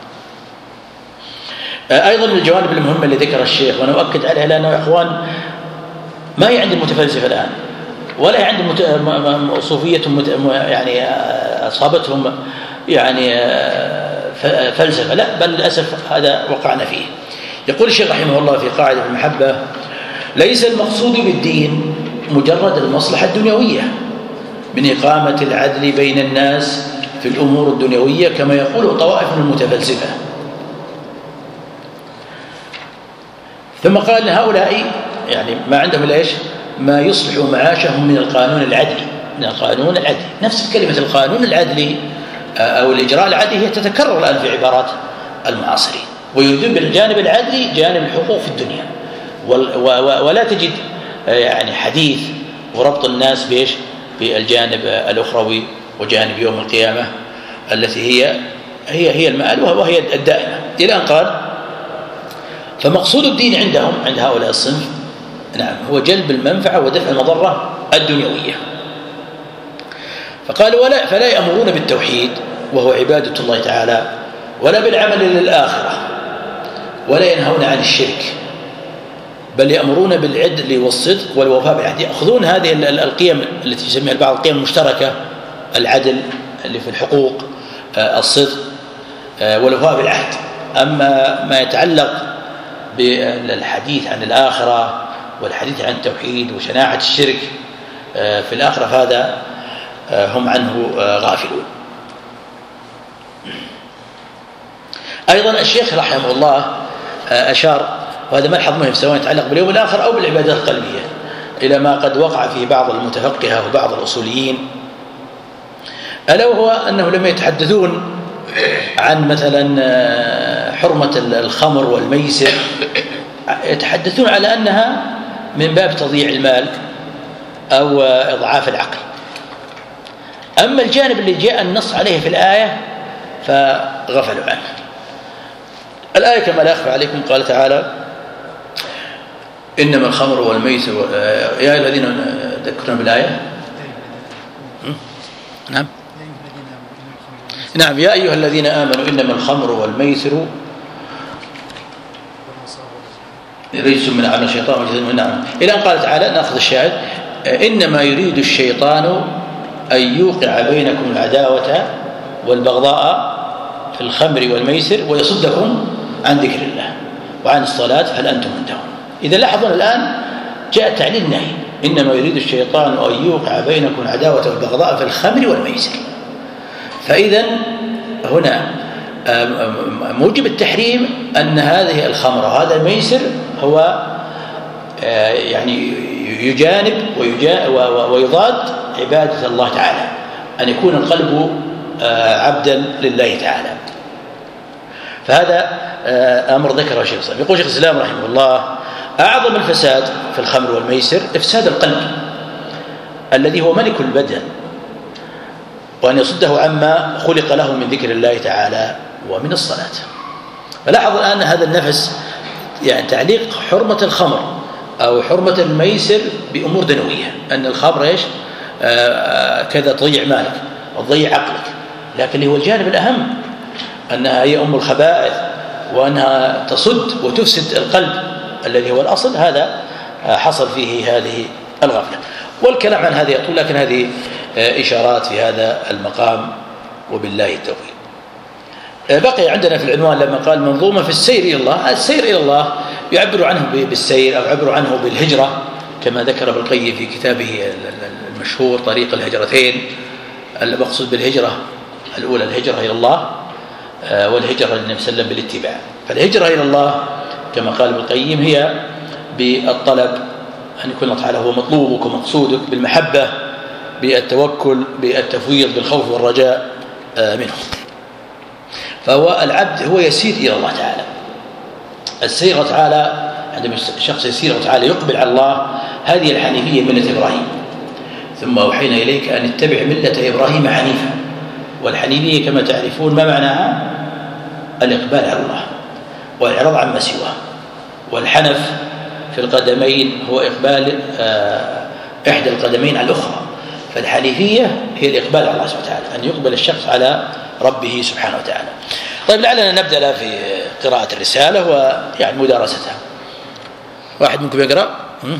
أيضا من الجوانب المهمة اللي ذكر الشيخ وأنا أؤكد عليها، لأنه يا إخوان ما هي عند المتفلسفة الآن ولا هي عند المت... صوفية مت... يعني أصابتهم يعني فلسفة، لا بل للأسف هذا وقعنا فيه. يقول الشيخ رحمه الله في قاعدة المحبة: ليس المقصود بالدين مجرد المصلحة الدنيوية من إقامة العدل بين الناس في الأمور الدنيوية كما يقول طوائف من المتفلسفة. ثم قال ان هؤلاء يعني ما عندهم الا ايش؟ ما يصلح معاشهم من القانون العدلي، من القانون العدلي. نفس كلمة القانون العدلي أو الإجراء العدلي هي تتكرر الآن في عبارات المعاصرين، ويريدون بالجانب العدلي جانب الحقوق في الدنيا، ولا تجد يعني حديث وربط الناس بإيش؟ بالجانب الأخروي وجانب يوم القيامة التي هي هي هي المآل وهي الدائمة. إلى أن قال: فمقصود الدين عندهم، عند هؤلاء الصنف، نعم، هو جلب المنفعة ودفع المضرة الدنيوية. فقالوا: ولا فلا يأمرون بالتوحيد وهو عبادة الله تعالى، ولا بالعمل للآخرة، ولا ينهون عن الشرك، بل يأمرون بالعدل والصدق والوفاء بالعهد. يأخذون هذه القيم التي يسميها البعض القيم المشتركة: العدل اللي في الحقوق، الصدق والوفاء بالعهد. أما ما يتعلق بالحديث عن الآخرة والحديث عن التوحيد وشناعة الشرك في الآخرة فهذا هم عنه غافلون. أيضا الشيخ رحمه الله أشار، وهذا ملحظ مهم سواء يتعلق باليوم الآخر أو بالعبادات القلبية، إلى ما قد وقع فيه بعض المتفقهة وبعض الأصوليين، ألا وهو أنه لما يتحدثون عن مثلا حرمة الخمر والميسر يتحدثون على أنها من باب تضييع المال أو إضعاف العقل. أما الجانب اللي جاء النص عليه في الآية فغفلوا عنه. الآية كما لا أخفى عليكم قال تعالى: إنما الخمر والميسر و... يا الذين ذكرنا بالآية. نعم نعم يا أيها الذين آمنوا إنما الخمر والميسر رجس من عمل الشيطان وجزء. نعم، إلى أن قال تعالى، نأخذ الشاهد: إنما يريد الشيطان أن يوقع بينكم العداوة والبغضاء في الخمر والميسر ويصدكم عن ذكر الله وعن الصلاة فهل أنتم منتهون. إذا لاحظون الآن جاء تعليل النهي: إنما يريد الشيطان أن يوقع بينكم العداوة والبغضاء في الخمر والميسر. فإذا هنا موجب التحريم أن هذه الخمر وهذا الميسر هو يعني يجانب ويضاد عبادة الله تعالى، أن يكون القلب عبدا لله تعالى. فهذا أمر ذكره الشيخ الإسلام. يقول شيخ الإسلام رحمه الله: أعظم الفساد في الخمر والميسر إفساد القلب الذي هو ملك البدن، وأن يصده عما خلق له من ذكر الله تعالى ومن الصلاة. فلاحظ الآن هذا النفس يعني تعليق حرمة الخمر أو حرمة الميسر بأمور دنوية، أن الخمر إيش؟ آه كذا تضيع مالك وتضيع عقلك، لكن هو الجانب الأهم أنها هي أم الخبائث وأنها تصد وتفسد القلب الذي هو الأصل. هذا حصل فيه هذه الغفلة، والكلام عن هذه يطول، لكن هذه إشارات في هذا المقام وبالله التوفيق. بقي عندنا في العنوان لما قال منظومة في السير إلى الله. السير إلى الله يعبر عنه بالسير أو يعبر عنه بالهجرة، كما ذكر ابن القيم في كتابه المشهور طريق الهجرتين. المقصود بالهجرة الأولى الهجرة إلى الله، والهجرة للنبي صلى الله عليه وسلم بالاتباع. فالهجرة إلى الله كما قال ابن القيم هي بالطلب، أن يكون الله تعالى هو مطلوبك ومقصودك، بالمحبة، بالتوكل، بالتفويض، بالخوف والرجاء منه. فهو العبد هو يسير إلى الله تعالى. السير تعالى عندما الشخص يسير تعالى يقبل على الله، هذه الحنيفية ملة إبراهيم. ثم أوحينا إليك أن اتبع ملة إبراهيم حنيفا. والحنيفية كما تعرفون ما معناها؟ الإقبال على الله والإعراض عما سواه. والحنف في القدمين هو إقبال إحدى القدمين على الأخرى. فالحنيفية هي الإقبال على الله سبحانه وتعالى، أن يقبل الشخص على ربه سبحانه وتعالى. طيب لعلنا نبدأ في قراءة الرسالة ويعني مدارستها. واحد منكم يقرأ؟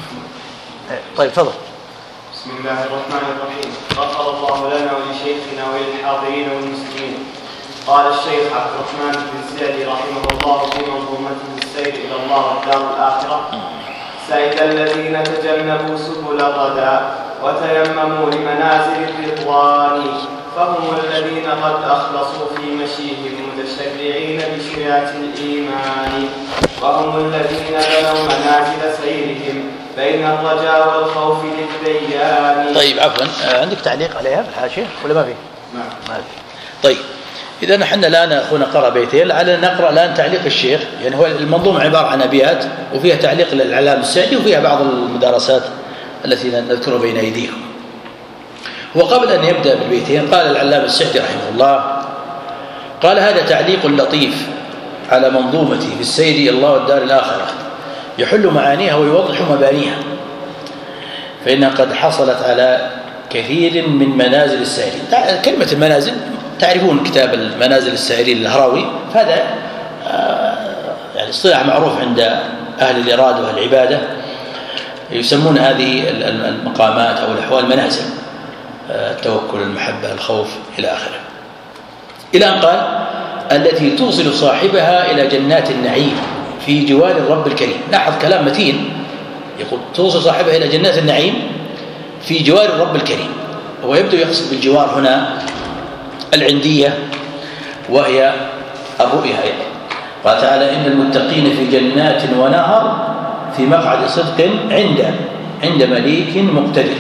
طيب تفضل. بسم الله الرحمن الرحيم. غفر الله لنا ولشيخنا وللحاضرين والمسلمين. قال الشيخ عبد الرحمن بن السعدي رحمه الله في منظومته السير إلى الله والدار الآخرة: سعد الذين تجنبوا سبل الردى وتيمموا لمنازل الرضوان، فهم الذين قد أخلصوا في مشيهم متشرعين بشريعة الإيمان، وهم الذين بنوا منازل سيرهم بين الرجاء والخوف للديان. طيب عفوا، عندك تعليق عليها في الحاشية ولا ما في؟ نعم ما في. طيب إذا نحن الآن أخونا قرأ بيتين، لعلنا نقرأ الآن تعليق الشيخ. يعني هو المنظومة عبارة عن أبيات وفيها تعليق للعلامة السعدي وفيها بعض المدارسات التي نذكرها بين أيديكم. وقبل أن يبدأ بالبيتين قال العلامة السعدي رحمه الله: قال: هذا تعليق لطيف على منظومتي في السير إلى الله والدار الآخرة، يحل معانيها ويوضح مبانيها، فإنها قد حصلت على كثير من منازل السائرين. كلمة المنازل تعرفون كتاب المنازل السائرين الهراوي، فهذا يعني اصطلاح معروف عند أهل الإرادة وأهل العبادة، يسمون هذه المقامات أو الأحوال منازل: التوكل، المحبة، الخوف إلى آخره، إلى أن قال: التي توصل صاحبها إلى جنات النعيم في جوار الرب الكريم. لاحظ كلام متين، يقول توصل صاحبها إلى جنات النعيم في جوار الرب الكريم. هو يبدو يقصد بالجوار هنا العندية وهي الرؤية أيضا. قال تعالى: إن المتقين في جنات ونهر في مقعد صدق عند عند مليك مقتدر.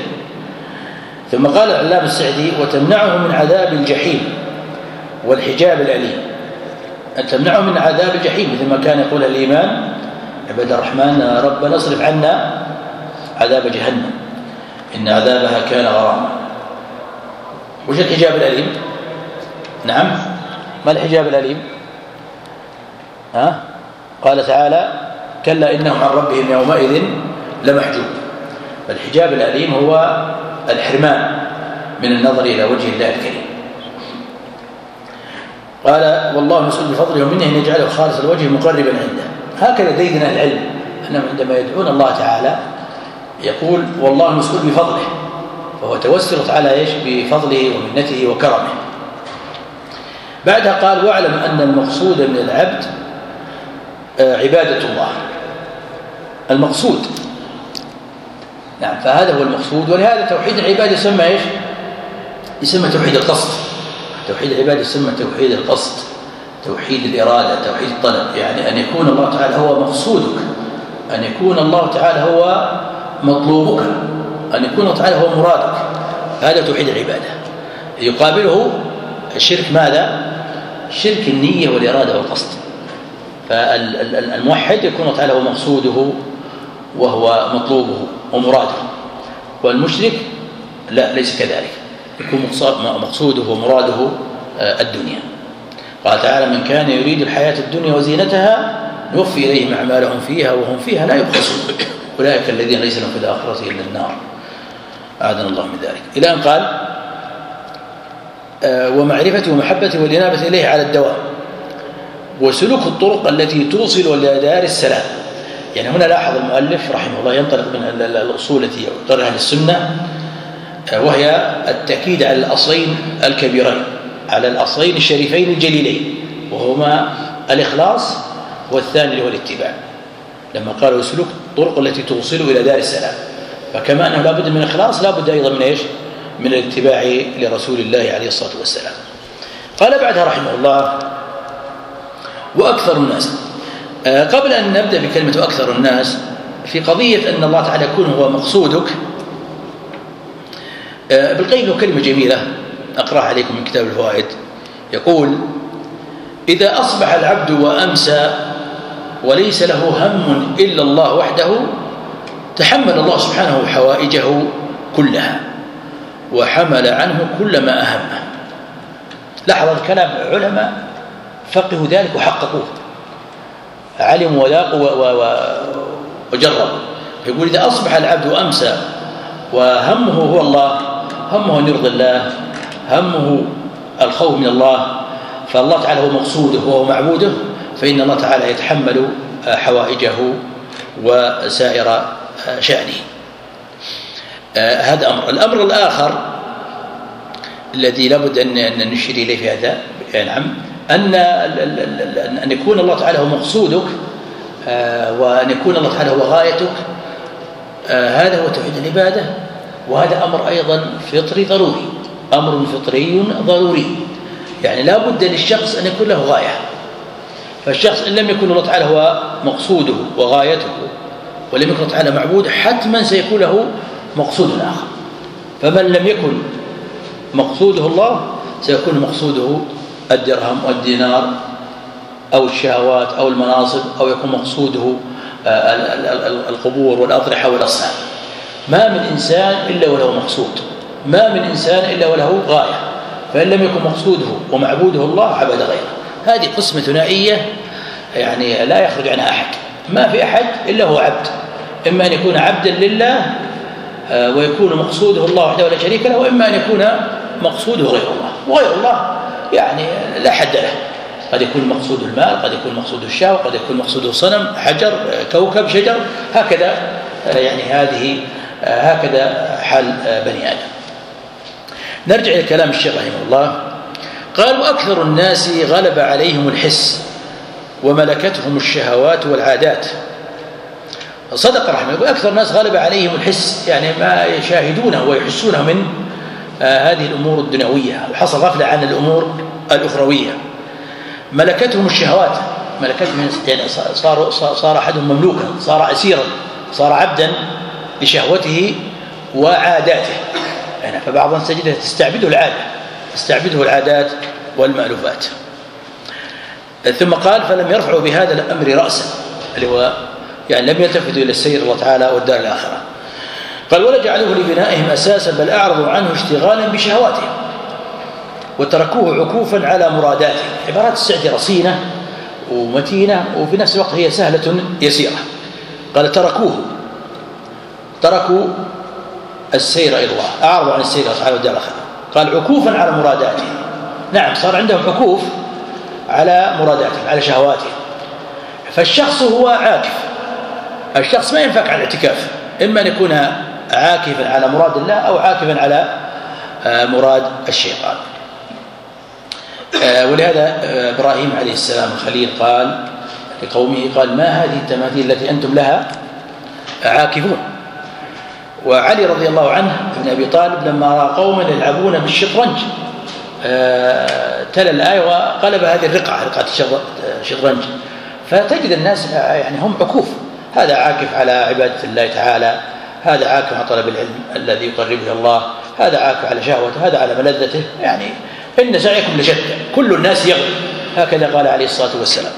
ثم قال العلامة السعدي: وتمنعه من عذاب الجحيم والحجاب الأليم. أن تمنعه من عذاب الجحيم، مثل ما كان يقول الإيمان: عباد الرحمن ربنا اصرف عنا عذاب جهنم إن عذابها كان غراما. وش الحجاب الأليم؟ نعم، ما الحجاب الأليم؟ ها؟ قال تعالى: كلا إنهم عن ربهم يومئذ لمحجوب. فالحجاب الأليم هو الحرمان من النظر إلى وجه الله الكريم. قال: والله مسؤول بفضله ومنه أن يجعله خالص الوجه مقربا عنده. هكذا ديدنا العلم، أنهم عندما يدعون الله تعالى يقول: والله مسؤول بفضله، فهو توسل تعالى ايش؟ بفضله ومنته وكرمه. بعدها قال: واعلم أن المقصود من العبد عبادة الله. المقصود، نعم، فهذا هو المقصود. ولهذا توحيد العبادة يسمى ايش؟ يسمى توحيد القصد. توحيد العبادة يسمى توحيد القصد، توحيد الإرادة، توحيد الطلب، يعني أن يكون الله تعالى هو مقصودك، أن يكون الله تعالى هو مطلوبك، أن يكون الله تعالى هو مرادك. هذا توحيد العبادة. يقابله الشرك ماذا؟ شرك النية والإرادة والقصد. فالموحد يكون الله تعالى هو مقصوده وهو مطلوبه ومراده، والمشرك لا، ليس كذلك، يكون مقصوده ومراده الدنيا. قال تعالى: من كان يريد الحياة الدنيا وزينتها نوفي إليهم أعمالهم فيها وهم فيها لا يبخسون أولئك الذين ليس لهم في الآخرة إلا النار، أعاذنا الله من ذلك. إلى أن قال: ومعرفته ومحبته والإنابة إليه على الدوام، وسلوك الطرق التي توصل إلى دار السلام. يعني هنا لاحظ المؤلف رحمه الله ينطلق من الأصول التي يقررها أهل السنة، وهي التأكيد على الأصلين الكبيرين، على الأصلين الشريفين الجليلين، وهما الإخلاص والثاني هو الاتباع. لما قالوا سلوك الطرق التي توصل إلى دار السلام، فكما أنه لا بد من الإخلاص لا بد أيضا من إيش؟ من الاتباع لرسول الله عليه الصلاة والسلام. قال بعدها رحمه الله: وأكثر الناس. قبل أن نبدأ بكلمة أكثر الناس، في قضية أن الله تعالى يكون هو مقصودك، ابن القيم له كلمة جميلة أقرأها عليكم من كتاب الفوائد، يقول: إذا أصبح العبد وأمسى وليس له هم إلا الله وحده تحمل الله سبحانه حوائجه كلها وحمل عنه كل ما أهمه. لاحظ الكلام، علماء فقهوا ذلك وحققوه، علموا وذاقوا وجربوا. يقول: إذا أصبح العبد وأمسى وهمه هو الله، همه أن يرضي الله، همه الخوف من الله، فالله تعالى هو مقصوده وهو معبوده، فإن الله تعالى يتحمل حوائجه وسائر شأنه. هذا أمر. الأمر الآخر الذي لابد أن نشير إليه في هذا نعم أن أن يكون الله تعالى هو مقصودك وأن يكون الله تعالى هو غايتك، هذا هو توحيد العبادة، وهذا أمر أيضا فطري ضروري، أمر فطري ضروري، يعني لا بد للشخص أن يكون له غاية. فالشخص إن لم يكن الله تعالى هو مقصوده وغايته ولم يكن الله تعالى معبود، حتما سيكون له مقصود آخر. فمن لم يكن مقصوده الله سيكون مقصوده الدرهم والدينار أو الشهوات أو المناصب، أو يكون مقصوده القبور والأضرحة والأصنام. ما من إنسان إلا وله مقصود، ما من إنسان إلا وله غاية، فإن لم يكن مقصوده ومعبوده الله عبد غيره. هذه قسمة ثنائية يعني لا يخرج عنها أحد، ما في أحد إلا هو عبد، إما أن يكون عبدا لله ويكون مقصوده الله وحده ولا شريك له، وإما أن يكون مقصوده غير الله، وغير الله يعني لا حد له، قد يكون مقصود المال، قد يكون مقصود الشهوة، قد يكون مقصود صنم، حجر، كوكب، شجر، هكذا يعني هذه هكذا حال بني آدم. نرجع إلى كلام الشيخ رحمه الله. قال: وأكثر الناس غلب عليهم الحس وملكتهم الشهوات والعادات. صدق رحمه الله، أكثر الناس غلب عليهم الحس، يعني ما يشاهدونه ويحسونه من آه هذه الأمور الدنيوية، وحصل غفلة عن الأمور الأخروية. ملكتهم الشهوات، ملكتهم يعني صار صار أحدهم مملوكا، صار أسيرا، صار عبدا لشهوته وعاداته. يعني فبعض الناس تجده تستعبده العادة، تستعبده العادات والمألوفات. ثم قال: فلم يرفعوا بهذا الأمر رأسا، اللي هو يعني لم يلتفتوا إلى السير الله تعالى والدار الآخرة. قال: ولا جعلوه لبنائهم أساسا، بل أعرضوا عنه اشتغالا بشهواتهم وتركوه عكوفا على مراداتهم. عبارات السعدي رصينة ومتينة وفي نفس الوقت هي سهلة يسيرة. قال: تركوه، تركوا السير إلى الله، أعرضوا عن السير الله تعالى والدار الآخرة. قال: عكوفا على مراداتهم. نعم، صار عندهم عكوف على مراداتهم، على شهواتهم. فالشخص هو عاكف، الشخص ما ينفك عن الاعتكاف، إما أن يكون عاكفا على مراد الله أو عاكفا على مراد الشيطان. ولهذا إبراهيم عليه السلام الخليل قال لقومه: قال: ما هذه التماثيل التي أنتم لها عاكفون؟ وعلي رضي الله عنه ابن أبي طالب لما رأى قوما يلعبون بالشطرنج تلا الآية وقلب هذه الرقعة، رقعة الشطرنج، فتجد الناس يعني هم عكوف، هذا عاكف على عبادة الله تعالى، هذا عاكف على طلب العلم الذي يقربه إلى الله، هذا عاكف على شهوته، هذا على ملذته، يعني إن سعيكم لشتى، كل الناس يغلب، هكذا قال عليه الصلاة والسلام.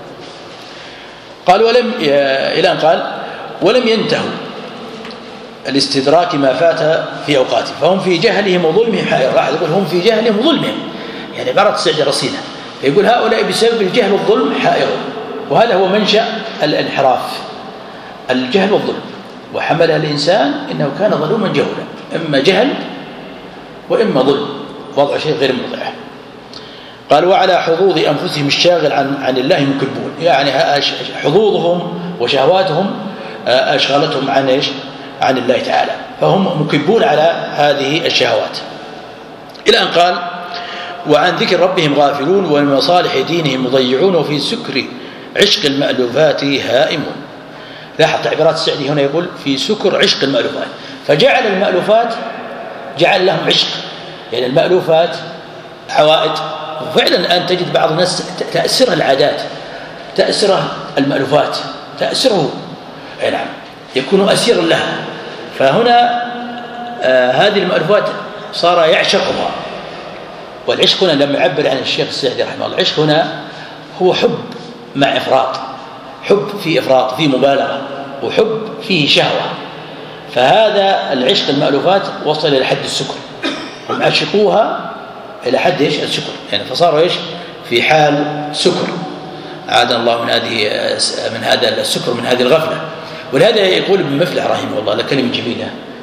قال: ولم إلى أن قال: ولم ينتهوا الاستدراك ما فات في أوقاته، فهم في جهلهم وظلمهم حائرون. راح يقول هم في جهلهم وظلمهم، يعني عبارة السعدي رصينة، يقول هؤلاء بسبب الجهل والظلم حائرون، وهذا هو منشأ الانحراف، الجهل والظلم، وحملها الإنسان إنه كان ظلوما جهولا، إما جهل وإما ظلم، وضع شيء غير موضعه. قال: وعلى حظوظ أنفسهم الشاغل عن عن الله مكبون، يعني حظوظهم وشهواتهم أشغلتهم عن إيش؟ عن الله تعالى، فهم مكبون على هذه الشهوات. إلى أن قال: وعن ذكر ربهم غافلون، ومن مصالح دينهم مضيعون، وفي سكر عشق المألوفات هائمون. لاحظ تعبيرات السعدي هنا، يقول في سكر عشق المألوفات، فجعل المألوفات جعل لهم عشق، يعني المألوفات عوائد. وفعلا الآن تجد بعض الناس تأثرها العادات، تأثرها المألوفات، تأثره نعم يكون أسيرا لها. فهنا آه هذه المألوفات صار يعشقها. والعشق هنا لما يعبر عن الشيخ السعدي رحمه الله، العشق هنا هو حب مع إفراط، حب فيه إفراط، فيه مبالغة، وحب فيه شهوة. فهذا العشق المألوفات وصل إلى حد السكر، هم عشقوها إلى حد إيش؟ السكر، يعني فصاروا إيش؟ في حال سكر. عادنا الله من هذه من هذا السكر، من هذه الغفلة. ولهذا يقول ابن مفلح رحمه الله لكلمة جميلة،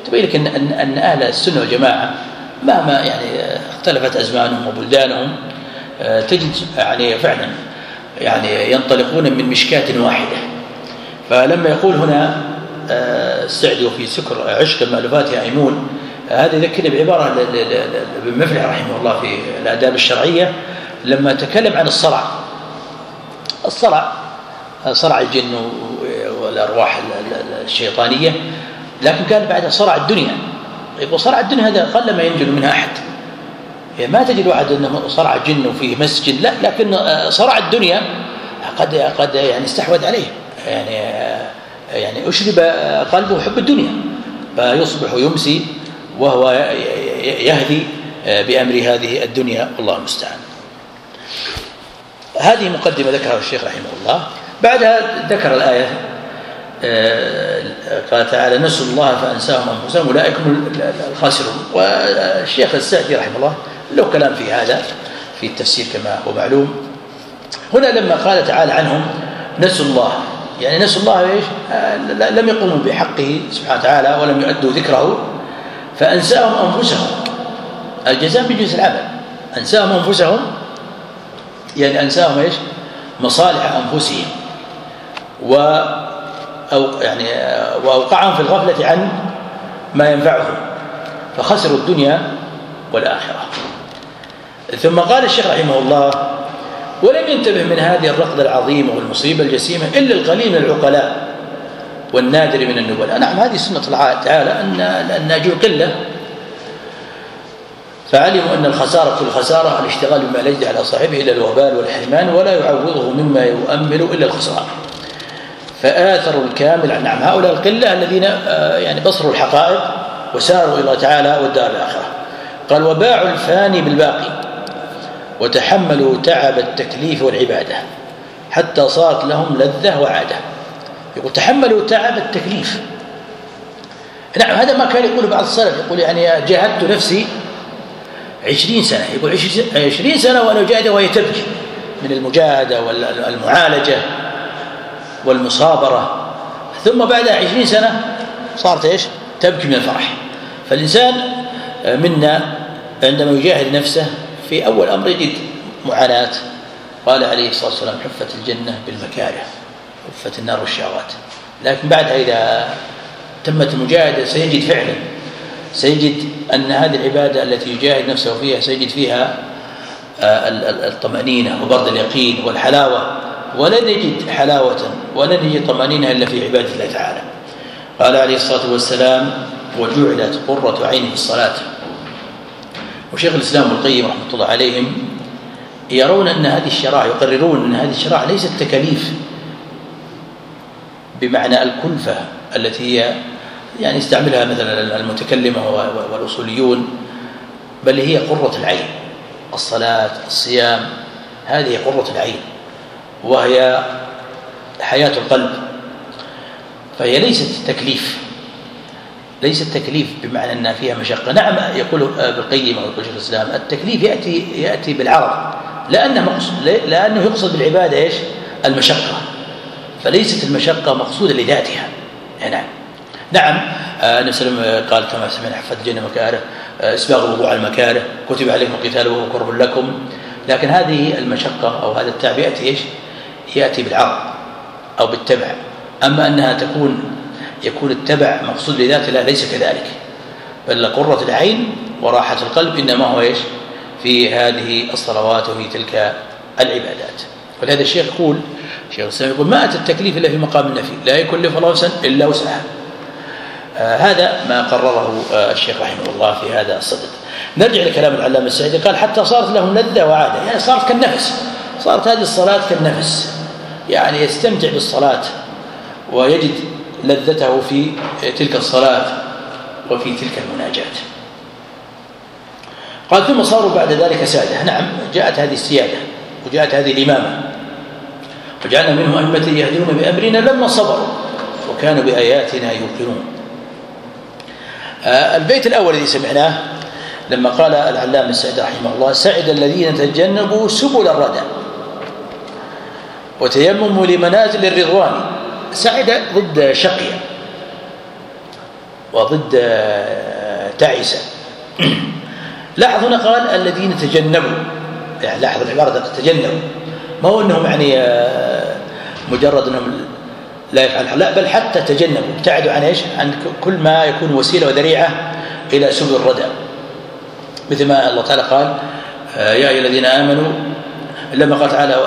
تبين لك أن, أن, أن أهل السنة والجماعة مهما يعني اختلفت أزمانهم وبلدانهم تجد يعني فعلا يعني ينطلقون من مشكاة واحدة. فلما يقول هنا السعدي في سكر عشق مألوفات أيمون، هذا يذكرني بعبارة ابن مفلح رحمه الله في الآداب الشرعية لما تكلم عن الصرع. الصرع صرع الجن والأرواح الشيطانية، لكن كان بعد صرع الدنيا. يقول صرع الدنيا هذا قل ما ينجل منها أحد، يعني ما تجد واحد أنه صرع الجن وفيه مسجد، لا، لكن صرع الدنيا قد قد يعني استحوذ عليه، يعني يعني أشرب قلبه حب الدنيا، فيصبح يمسي وهو يهدي بأمر هذه الدنيا، والله المستعان. هذه مقدمة ذكرها الشيخ رحمه الله. بعدها ذكر الآية قال تعالى نسوا الله فأنساهم أنفسهم أولئك هم الخاسرون. والشيخ السعدي رحمه الله له كلام في هذا في التفسير كما هو معلوم. هنا لما قال تعالى عنهم نسوا الله، يعني نسوا الله إيش؟ لم يقوموا بحقه سبحانه وتعالى ولم يؤدوا ذكره، فأنساهم أنفسهم. الجزاء بجنس العمل. أنساهم أنفسهم يعني أنساهم إيش؟ مصالح أنفسهم، و أو يعني وأوقعهم في الغفلة عن ما ينفعهم، فخسروا الدنيا والآخرة. ثم قال الشيخ رحمه الله ولم ينتبه من هذه الرقدة العظيمة والمصيبة الجسيمة إلا القليل من العقلاء والنادر من النبلاء. نعم، هذه سنة الله تعالى أن الناجو قلة، فعلموا أن الخسارة كل خسارة الاشتغال بما لا يجدي على صاحبه إلا الوبال والحرمان ولا يعوضه مما يؤمل إلا الخسران، فآثروا الكامل. نعم، هؤلاء القلة الذين يعني بصروا الحقائق وساروا إلى الله تعالى والدار الآخرة. قال وباعوا الفاني بالباقي وتحملوا تعب التكليف والعبادة حتى صارت لهم لذة وعادة. يقول تحملوا تعب التكليف. نعم، هذا ما كان يقول بعض السلف، يقول يعني جاهدت نفسي عشرين سنة، يقول عشرين سنة وأنا جاهدة وهي تبكي من المجاهدة والمعالجة والمصابرة، ثم بعد عشرين سنة صارت إيش؟ تبكي من الفرح. فالإنسان منا عندما يجاهد نفسه في أول أمر يجد معاناة. قال عليه الصلاة والسلام حفت الجنة بالمكاره حفت النار والشهوات، لكن بعدها إذا تمت المجاهدة سيجد فعلا سيجد أن هذه العبادة التي يجاهد نفسه فيها سيجد فيها الطمأنينة وبرد اليقين والحلاوة، ولن يجد حلاوة ولن يجد طمأنينة إلا في عبادة الله تعالى. قال عليه الصلاة والسلام وجعلت قرة عيني في الصلاة. وشيخ الإسلام ابن القيم رحمة الله عليهم يرون أن هذه الشرائع، يقررون أن هذه الشرائع ليست تكاليف بمعنى الكلفة التي هي يعني يستعملها مثلا المتكلمة والأصوليون، بل هي قرة العين. الصلاة الصيام هذه قرة العين وهي حياة القلب، فهي ليست تكليف ليست تكليف بمعنى أنها فيها مشقة. نعم، يقول ابن القيم ويقول شيخ الإسلام التكليف يأتي يأتي بالعرض لأنه مقصود لأنه يقصد بالعبادة إيش؟ المشقة، فليست المشقة مقصودة لذاتها. نعم نعم النبي صلى الله عليه وسلم قال كما سمعنا حفت الجنة مكاره، إسباغ الوضوء على المكاره، كتب عليكم القتال وهو كره لكم. لكن هذه المشقة أو هذا التعب يأتي إيش؟ يأتي بالعرض أو بالتبع. أما أنها تكون يكون التبع مقصود لذات الله ليس كذلك، بل قرة العين وراحة القلب إنما هو إيش؟ في هذه الصلوات وفي تلك العبادات. ولهذا الشيخ يقول شيخ الإسلام يقول ما أتى التكليف إلا في مقام النفي، لا يكلف الله نفسا إلا وسعها. آه هذا ما قرره آه الشيخ رحمه الله في هذا الصدد. نرجع لكلام العلامة السعدي، قال حتى صارت لهم لذة وعادة، يعني صارت كالنفس، صارت هذه الصلاة كالنفس، يعني يستمتع بالصلاة ويجد لذته في تلك الصلاة وفي تلك المناجاة. قال ثم صاروا بعد ذلك سادة. نعم، جاءت هذه السيادة وجاءت هذه الإمامة، وجعلنا منهم أئمة يهدون بأمرنا لما صبروا وكانوا بآياتنا يوقنون. آه البيت الأول الذي سمعناه لما قال العلامة السعدي رحمه الله سعد الذين تجنبوا سبل الردى وتيمموا لمنازل الرضوان. سعد ضد شقي، وضد تعس. لاحظ هنا قال الذين تجنبوا، يعني لاحظ العبارة تجنبوا، ما هو أنهم يعني مجرد أنهم لا يفعل، لا بل حتى تجنبوا، ابتعدوا عن إيش؟ عن كل ما يكون وسيلة وذريعة إلى سبل الردى، مثل ما الله تعالى قال يا أيها الذين آمنوا، لما قال تعالى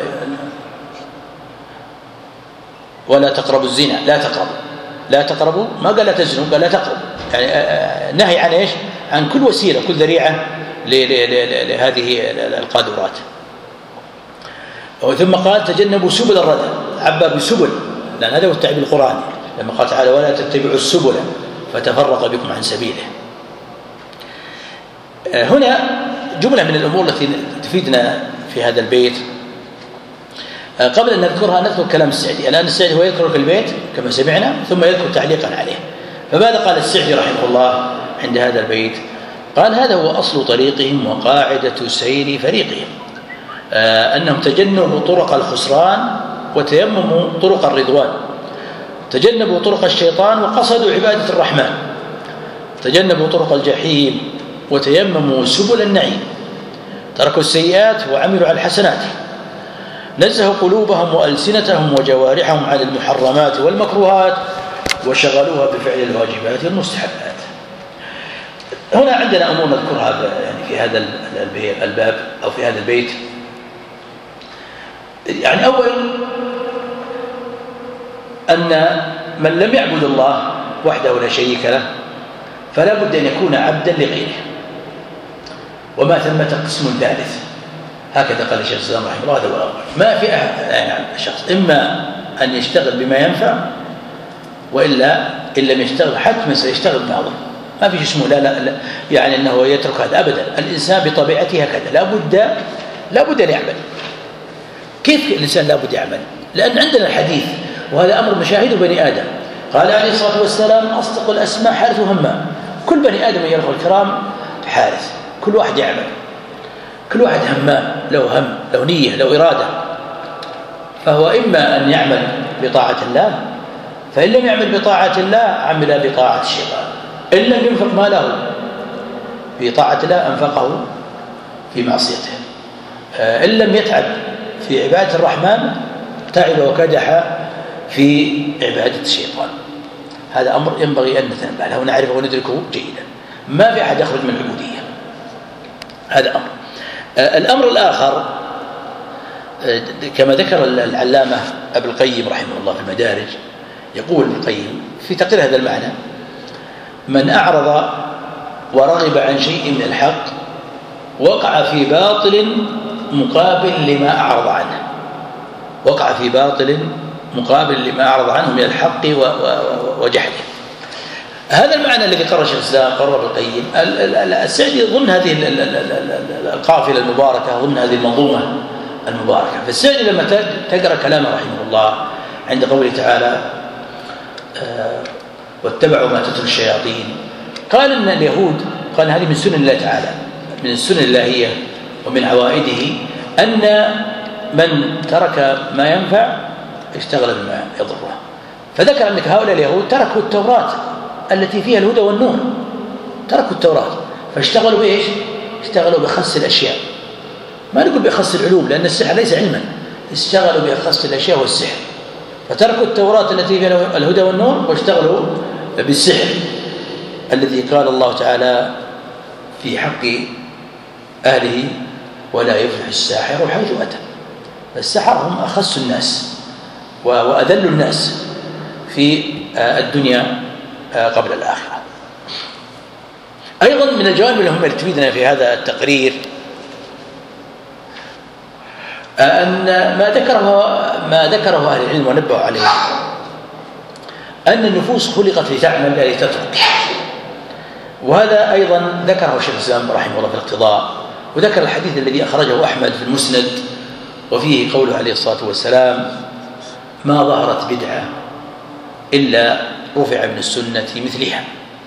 ولا تقربوا الزنا، لا تقربوا لا تقربوا، ما قال لا تزنوا، قال لا تقربوا، يعني نهي عن إيش؟ عن كل وسيلة، كل ذريعة لهذه القاذورات. ثم قال تجنبوا سبل الردى، عبى بسبل، لأن هذا هو التعبير القرآني، لما قال تعالى ولا تتبعوا السبل فتفرق بكم عن سبيله. هنا جملة من الأمور التي تفيدنا في هذا البيت. قبل أن نذكرها نذكر كلام السعدي. الآن السعدي هو يذكر في البيت كما سمعنا، ثم يذكر تعليقا عليه. فماذا قال السعدي رحمه الله عند هذا البيت؟ قال هذا هو أصل طريقهم وقاعدة سير فريقهم، آه أنهم تجنبوا طرق الخسران وتيمموا طرق الرضوان، تجنبوا طرق الشيطان وقصدوا عبادة الرحمن، تجنبوا طرق الجحيم وتيمموا سبل النعيم، تركوا السيئات وعملوا على الحسنات، نزهوا قلوبهم وألسنتهم وجوارحهم عن المحرمات والمكروهات وشغلوها بفعل الواجبات والمستحبات. هنا عندنا أمور نذكرها يعني في هذا الباب أو في هذا البيت. يعني أولا أن من لم يعبد الله وحده لا شريك له فلا بد أن يكون عبدا لغيره، وما ثمة قسم ثالث، هكذا قال الشيخ الإسلام رحمه الله. هذا هو الأمر، ما في يعني شخص إما أن يشتغل بما ينفع، وإلا إن لم يشتغل حتما سيشتغل بناظر، ما في اسمه لا, لا لا يعني أنه يترك هذا أبدا. الإنسان بطبيعته هكذا، لا بد لا بد أن يعمل. كيف الإنسان لا بد يعمل؟ لأن عندنا الحديث، وهذا أمر مشاهده بني آدم. قال عليه الصلاة والسلام أصدق الأسماء حارث وهمام. كل بني آدم يا أخوة الكرام حارث، كل واحد يعمل، كل واحد همام، له هم، له نية، له إرادة. فهو إما أن يعمل بطاعة الله، فإن لم يعمل بطاعة الله عمل بطاعة الشيطان. إن لم ينفق ماله في طاعة الله أنفقه في معصيته. إن لم يتعب في عبادة الرحمن تعب وكدح في عبادة الشيطان. هذا أمر ينبغي أن نتنبه له ونعرفه وندركه جيدا. ما في أحد يخرج من العبودية، هذا أمر. الأمر الآخر كما ذكر العلامة ابن القيم رحمه الله في المدارج، يقول ابن القيم في تقرير هذا المعنى: من أعرض ورغب عن شيء من الحق وقع في باطل مقابل لما أعرض عنه، وقع في باطل مقابل لما أعرض عنه من الحق وجحده. هذا المعنى الذي قرر الشيخ الإسلام قرر ابن القيم. السعدي ضمن هذه القافلة المباركة، ضمن هذه المنظومة المباركة. فالسعدي لما تقرأ كلامه رحمه الله عند قوله تعالى واتبعوا ما تتلو الشياطين، قال ان اليهود، قال هذه من سنن الله تعالى، من السنن اللهية ومن عوائده ان من ترك ما ينفع اشتغل بما يضره. فذكر ان هؤلاء اليهود تركوا التوراة التي فيها الهدى والنور، تركوا التوراة فاشتغلوا بايش؟ اشتغلوا بخص الاشياء. ما نقول بخص العلوم لان السحر ليس علما، اشتغلوا بخص الاشياء والسحر. فتركوا التوراة التي فيها الهدى والنور واشتغلوا بالسحر الذي قال الله تعالى في حق أهله ولا يفلح الساحر حيث أتى. فالسحر هم أخص الناس وأذل الناس في الدنيا قبل الآخرة. أيضا من الجوانب المهمة التي تفيدنا في هذا التقرير أن ما ذكره ما ذكره أهل العلم ونبهوا عليه، أن النفوس خلقت لتعمل لا لتترك. وهذا أيضا ذكره الشيخ الإسلام رحمه الله في الاقتضاء، وذكر الحديث الذي أخرجه أحمد في المسند وفيه قوله عليه الصلاة والسلام: ما ظهرت بدعة إلا رفع من السنة مثلها.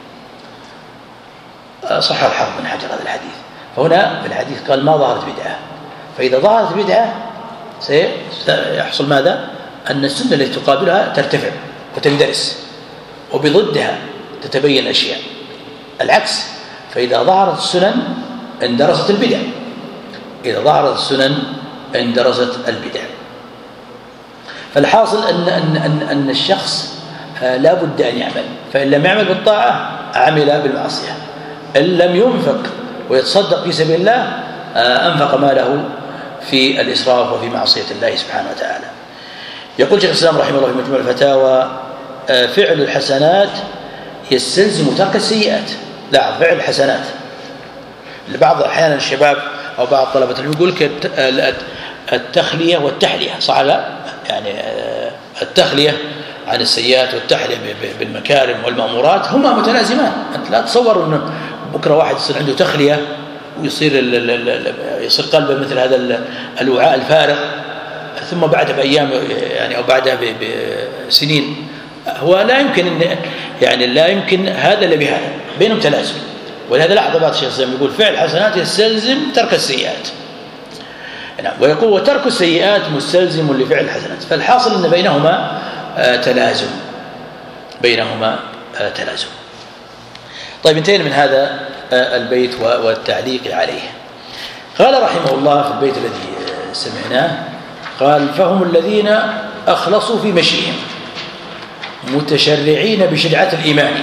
صح الحرب بن حجر هذا الحديث. فهنا في الحديث قال ما ظهرت بدعة، فإذا ظهرت بدعة سيحصل ماذا؟ أن السنة التي تقابلها ترتفع وتندرس، وبضدها تتبين الأشياء. العكس، فإذا ظهرت السنن اندرست البدع، إذا ظهرت السنن اندرست البدع. فالحاصل أن, أن, أن, أن الشخص لا بد أن يعمل، فإن لم يعمل بالطاعة عمل بالمعصية، إن لم ينفق ويتصدق في سبيل الله أنفق ماله في الإسراف وفي معصية الله سبحانه وتعالى. يقول شيخ الإسلام رحمه الله في مجموع الفتاوى: فعل الحسنات يستلزم ترك السيئات. لا، فعل الحسنات لبعض أحيانا الشباب أو بعض طلبة العلم يقول لك التخلية والتحلية، صح لا؟ يعني التخلية عن السيئات والتحلية بالمكارم والمأمورات هما متلازمان. أنت لا تصور أنه بكرة واحد يصير عنده تخلية ويصير يصير قلبه مثل هذا الوعاء الفارغ، ثم بعدها بأيام يعني أو بعدها بسنين، هو لا يمكن إن يعني لا يمكن هذا اللي بهذا، بينهم تلازم. ولهذا لاحظ بعض الشيخ الإسلام يقول فعل الحسنات يستلزم ترك السيئات، نعم، ويقول وترك السيئات مستلزم لفعل الحسنات. فالحاصل أن بينهما تلازم، بينهما تلازم. طيب، انتهينا من هذا البيت والتعليق عليه. قال رحمه الله في البيت الذي سمعناه، قال: فهم الذين أخلصوا في مشيهم متشرعين بشريعة الإيمان.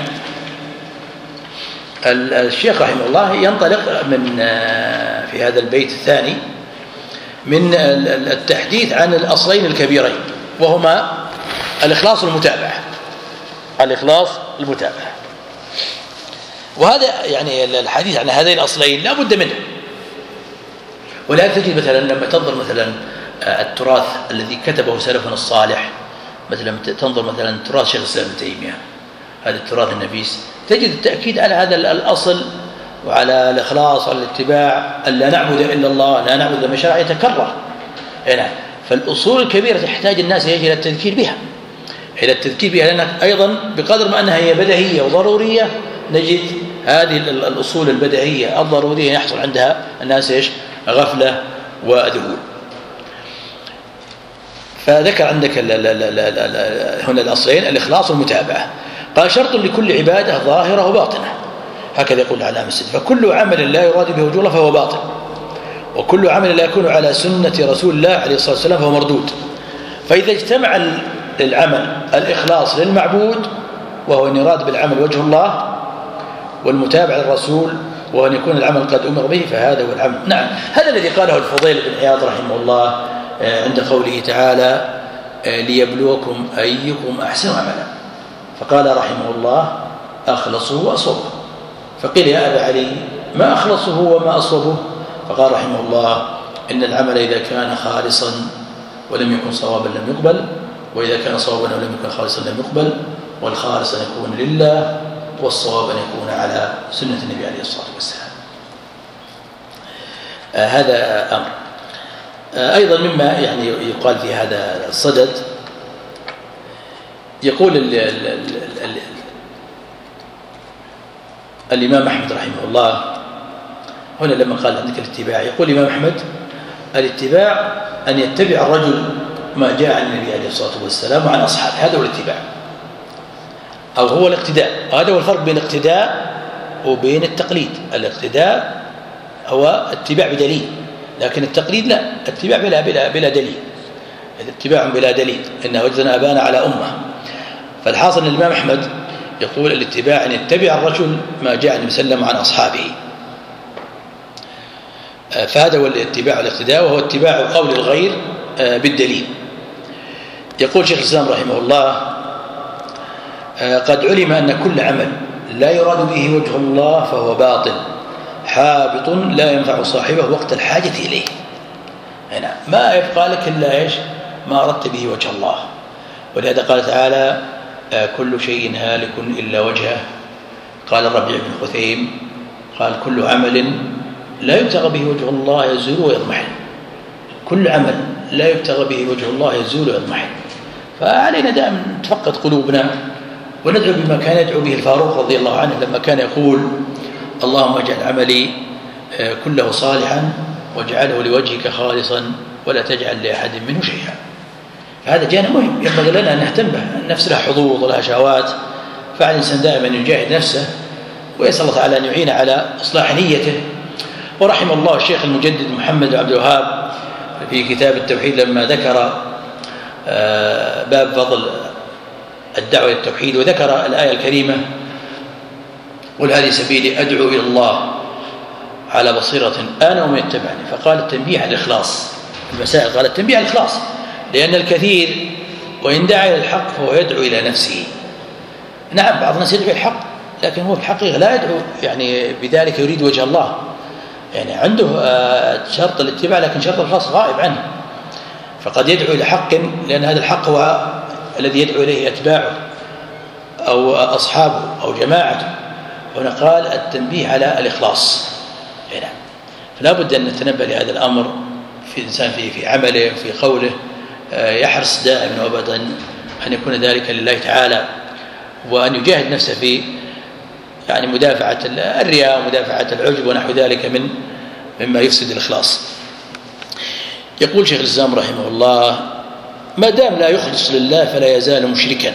الشيخ رحمه الله ينطلق من في هذا البيت الثاني من التحديث عن الأصلين الكبيرين، وهما الإخلاص والمتابعة. الإخلاص والمتابعة، وهذا يعني الحديث عن هذين الأصلين لا بد منه. ولهذا تجد مثلا لما تنظر مثلا التراث الذي كتبه سلفنا الصالح، مثلا تنظر مثلا تراث شيخ الإسلام ابن تيمية، هذا التراث النفيس، تجد التأكيد على هذا الأصل وعلى الإخلاص وعلى الاتباع، أن لا نعبد إلا الله، لا نعبد إلا ما شرع، يتكرر. هنا فالأصول الكبيرة تحتاج الناس إلى التذكير بها، إلى التذكير بها، لأن أيضا بقدر ما أنها هي بديهية وضرورية نجد هذه الأصول البديهية الضرورية يحصل عندها الناس إيش؟ غفلة وذهول. فذكر عندك هنا الأصلين الإخلاص والمتابعة. قال: شرط لكل عبادة ظاهرة وباطنة، هكذا يقول العلامة السدي: فكل عمل لا يراد به وجه الله فهو باطل، وكل عمل لا يكون على سنة رسول الله عليه الصلاة والسلام فهو مردود. فإذا اجتمع العمل الإخلاص للمعبود وهو أن يراد بالعمل وجه الله، والمتابعة للرسول وهو أن يكون العمل قد أمر به، فهذا هو العمل. نعم، هذا الذي قاله الفضيل بن عياض رحمه الله عند قوله تعالى: ليبلوكم أيكم أحسن عملا. فقال رحمه الله: أخلصه وأصوبه. فقيل: يا أبا علي، ما أخلصه وما أصوبه؟ فقال رحمه الله: إن العمل إذا كان خالصا ولم يكن صوابا لم يقبل، وإذا كان صوابا ولم يكن خالصا لم يقبل، والخالص أن يكون لله، والصواب أن يكون على سنة النبي عليه الصلاة والسلام. آه هذا أمر. آه أيضا مما يعني يقال في هذا الصدد، يقول ال ال ال ال الإمام أحمد رحمه الله هنا لما قال عندك الاتباع، يقول الإمام أحمد: الاتباع أن يتبع الرجل ما جاء عن النبي عليه الصلاة والسلام وعن أصحابه، هذا هو الاتباع، أو هو الاقتداء. هذا هو الفرق بين الاقتداء وبين التقليد. الاقتداء هو اتباع بدليل، لكن التقليد لا، اتباع بلا, بلا, بلا دليل، اتباع بلا دليل، إن وجدنا أبانا على أمة. فالحاصل أن الإمام أحمد يقول: الاتباع أن يتبع الرجل ما جاء عن النبي صلى الله عليه وسلم عن أصحابه، فهذا هو الاتباع والاقتداء، وهو اتباع قول الغير بالدليل. يقول شيخ الإسلام رحمه الله: قد علم أن كل عمل لا يراد به وجه الله فهو باطل حابط لا ينفع صاحبه وقت الحاجة إليه. هنا ما يبقى لك إلا إيش؟ ما أردت به وجه الله. ولهذا قال تعالى: كل شيء هالك إلا وجهه. قال الربيع بن خثيم قال: كل عمل لا يبتغى به وجه الله يزول ويضمحل. كل عمل لا يبتغى به وجه الله يزول ويضمحل. فعلينا دائما نتفقد قلوبنا وندعو بما كان يدعو به الفاروق رضي الله عنه لما كان يقول: اللهم اجعل عملي كله صالحا واجعله لوجهك خالصا ولا تجعل لأحد منه شيئا. هذا جانب مهم ينبغي لنا أن نهتم به. النفس لها حظوظ ولها شهوات، فعلى الإنسان دائما يجاهد نفسه ويسأل الله تعالى أن يعين على إصلاح نيته. ورحم الله الشيخ المجدد محمد عبد الوهاب في كتاب التوحيد لما ذكر باب فضل الدعوة إلى التوحيد وذكر الآية الكريمة قل هذه سبيلي أدعو إلى الله على بصيرة أنا ومن اتبعني، فقال التنبيه على الإخلاص المسائل، قال التنبيه على الإخلاص، لأن الكثير وإن دعا إلى الحق فهو يدعو إلى نفسه. نعم بعض الناس يدعو الحق لكن هو في الحقيقة لا يدعو يعني بذلك يريد وجه الله، يعني عنده شرط الاتباع لكن شرط الإخلاص غائب عنه، فقد يدعو إلى حق لأن هذا الحق هو الذي يدعو إليه أتباعه أو أصحابه أو جماعته. هنا قال التنبيه على الإخلاص. نعم فلا بد أن نتنبه لهذا الأمر في الإنسان في في عمله في قوله، يحرص دائما وأبدا أن يكون ذلك لله تعالى، وأن يجاهد نفسه في يعني مدافعة الرياء ومدافعة العجب ونحو ذلك من مما يفسد الإخلاص. يقول شيخ الإسلام رحمه الله ما دام لا يخلص لله فلا يزال مشركا.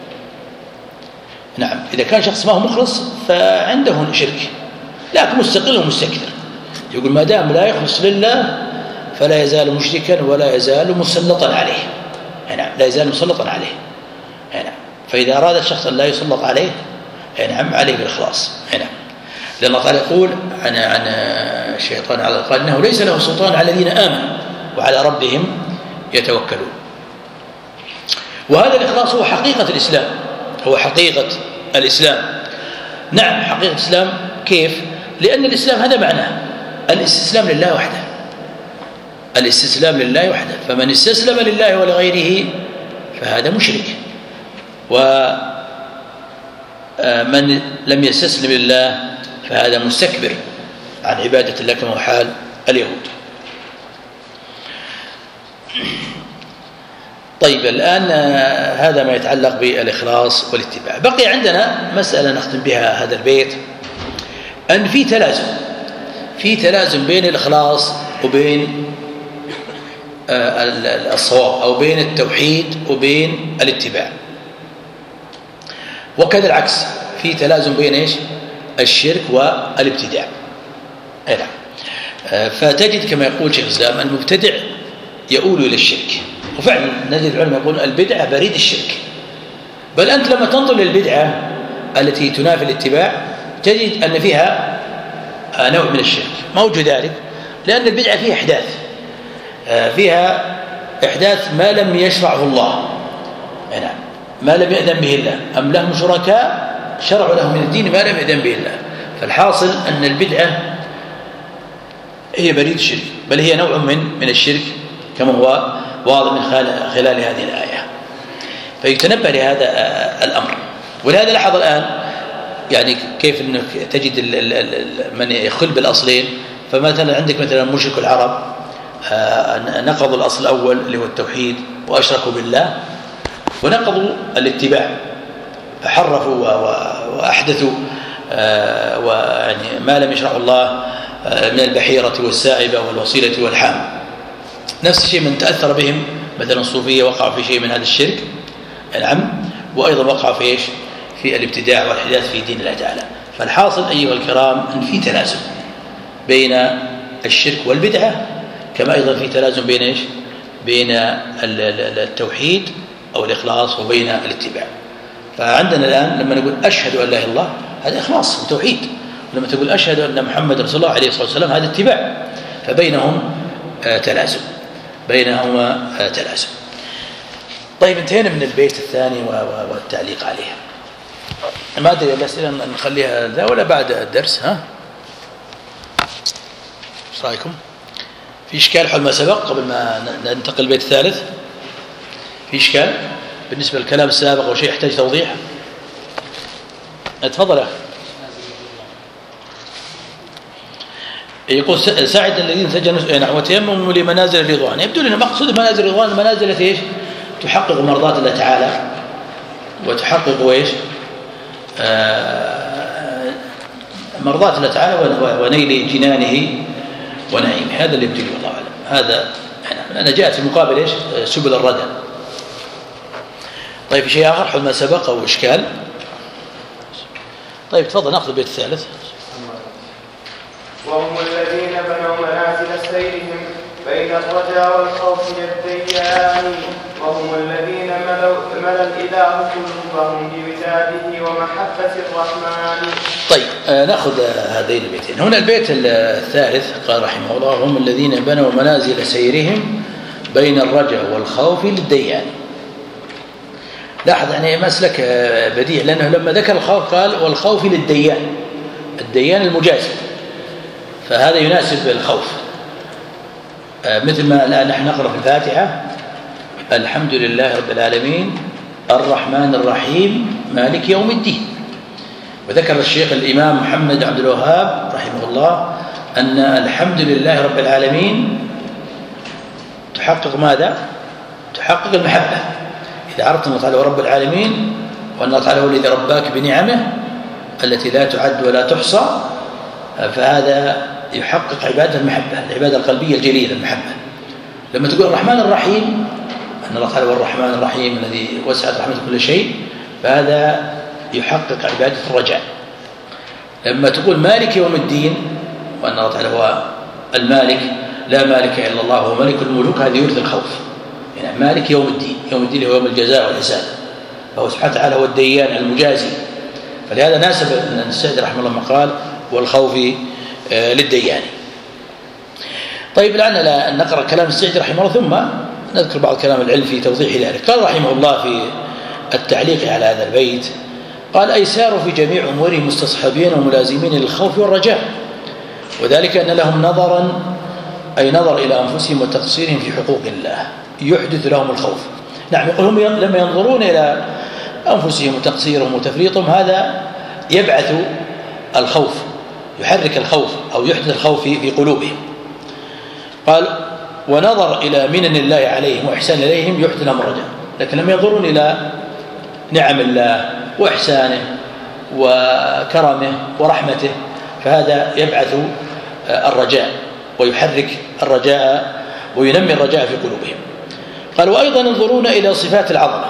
نعم إذا كان شخص ما هو مخلص فعنده شرك لكن مستقل ومستكثر، يقول ما دام لا يخلص لله فلا يزال مشركا ولا يزال مسلطا عليه. نعم لا يزال مسلطا عليه. نعم فإذا أراد الشخص أن لا يسلط عليه نعم عليه بالإخلاص. نعم لأن الله تعالى يقول عن عن الشيطان على قال إنه ليس له سلطان على الذين آمنوا وعلى ربهم يتوكلون. وهذا الإخلاص هو حقيقة الإسلام، هو حقيقة الإسلام. نعم حقيقة الإسلام كيف؟ لأن الإسلام هذا معناه الاستسلام لله وحده، الاستسلام لله وحده، فمن استسلم لله ولغيره فهذا مشرك، ومن لم يستسلم لله فهذا مستكبر عن عبادة الله كما هو حال اليهود. طيب الآن هذا ما يتعلق بالإخلاص والاتباع. بقي عندنا مسألة نختم بها هذا البيت، أن في تلازم في تلازم بين الإخلاص وبين الصواب، أو بين التوحيد وبين الاتباع، وكذا العكس في تلازم بين إيش؟ الشرك والابتداع. فتجد كما يقول شيخ الإسلام المبتدع يؤول إلى الشرك، وفعلا نجد العلماء يقولون البدعة بريد الشرك، بل أنت لما تنظر للبدعة التي تنافي الاتباع تجد أن فيها نوع من الشرك. ما وجه ذلك؟ لأن البدعة فيها إحداث، فيها إحداث ما لم يشرعه الله، نعم ما لم يأذن به الله، أم لهم شركاء شرعوا لهم من الدين ما لم يأذن به الله. فالحاصل أن البدعة هي بريد الشرك، بل هي نوع من من الشرك كما هو واضح من خلال هذه الآية. فيتنبه لهذا الأمر. ولهذا لاحظ الآن يعني كيف أنك تجد من يخل بالأصلين. فمثلا عندك مثلا مشرك العرب نقضوا الأصل الأول اللي هو التوحيد وأشركوا بالله، ونقضوا الاتباع فحرفوا وأحدثوا ويعني ما لم يشرعه الله من البحيرة والسائبة والوصيلة والحام. نفس الشيء من تأثر بهم مثلا الصوفية وقعوا في شيء من هذا الشرك، نعم، وأيضا وقعوا في إيش؟ في الابتداع والحداث في دين الله تعالى. فالحاصل أيها الكرام أن في تلازم بين الشرك والبدعة، كما أيضا في تلازم بين إيش؟ بين التوحيد أو الإخلاص وبين الاتباع. فعندنا الآن لما نقول أشهد أن لا إله إلا الله هذا إخلاص وتوحيد، ولما تقول أشهد أن محمد رسول الله عليه الصلاة والسلام هذا اتباع. فبينهم تلازم بينهما تلازم. طيب انتهينا من البيت الثاني والتعليق عليه. ما أدري الأسئلة نخليها ذا ولا بعد الدرس؟ ها ايش رايكم؟ في إشكال حول ما سبق قبل ما ننتقل البيت الثالث؟ في إشكال بالنسبة للكلام السابق أو شيء يحتاج توضيح؟ تفضل يا أخي. يقول ساعد الذين سجنوا وتيمموا لمنازل الرضوان. يبدو لنا مقصود منازل الرضوان المنازل التي ايش؟ تحقق مرضات الله تعالى وتحقق ايش؟ آه مرضات الله تعالى ونيل جنانه ونعيمه. هذا اللي يبدو لي والله اعلم. هذا انا جاءت في مقابل ايش؟ سبل الردى. طيب شيء اخر حول ما سبق او اشكال؟ طيب تفضل نأخذ البيت الثالث. وهم الذين بنوا منازل سيرهم بين الرجاء والخوف للديان وهم الذين ملا الإله قلوبهم بوداده ومحبة الرحمن. طيب آه نأخذ هذين البيتين. هنا البيت الثالث قال رحمه الله هم الذين بنوا منازل سيرهم بين الرجاء والخوف للديان. لاحظ يعني مسلك بديع لأنه لما ذكر الخوف قال والخوف للديان، الديان المجازي، فهذا يناسب الخوف. مثل ما الآن نحن نقرأ في الفاتحة الحمد لله رب العالمين الرحمن الرحيم مالك يوم الدين. وذكر الشيخ الإمام محمد عبد الوهاب رحمه الله أن الحمد لله رب العالمين تحقق ماذا؟ تحقق المحبة. إذا عرفت أن الله تعالى هو رب العالمين وأن الله تعالى هو الذي رباك بنعمه التي لا تعد ولا تحصى، فهذا يحقق عبادة المحبة، العبادة القلبية الجليلة المحبة. لما تقول الرحمن الرحيم أن الله تعالى هو الرحمن الرحيم الذي وسعت رحمته كل شيء، فهذا يحقق عبادة الرجاء. لما تقول مالك يوم الدين وأن الله تعالى هو المالك لا مالك إلا الله هو ملك الملوك، هذا يورث الخوف. يعني مالك يوم الدين، يوم الدين هو يوم الجزاء والحساب، فهو سبحانه وتعالى هو الديان المجازي. فلهذا ناسب أن السيد رحمه الله ما قال والخوف للديان. طيب لعلنا نقرأ كلام السعدي رحمه الله ثم نذكر بعض كلام العلم في توضيح ذلك. قال رحمه الله في التعليق على هذا البيت قال أي ساروا في جميع أمورهم مستصحبين وملازمين للخوف والرجاء، وذلك أن لهم نظرا أي نظر إلى أنفسهم وتقصيرهم في حقوق الله يحدث لهم الخوف. نعم يقول هم لما ينظرون إلى أنفسهم وتقصيرهم وتفريطهم هذا يبعث الخوف، يحرك الخوف أو يحدث الخوف في قلوبهم. قال ونظر إلى منن الله عليهم وإحسان إليهم يحدث لهم الرجاء. لكن لما ينظرون إلى نعم الله وإحسانه وكرمه ورحمته فهذا يبعث الرجاء ويحرك الرجاء وينمي الرجاء في قلوبهم. قال وأيضا ينظرون إلى صفات العظمة.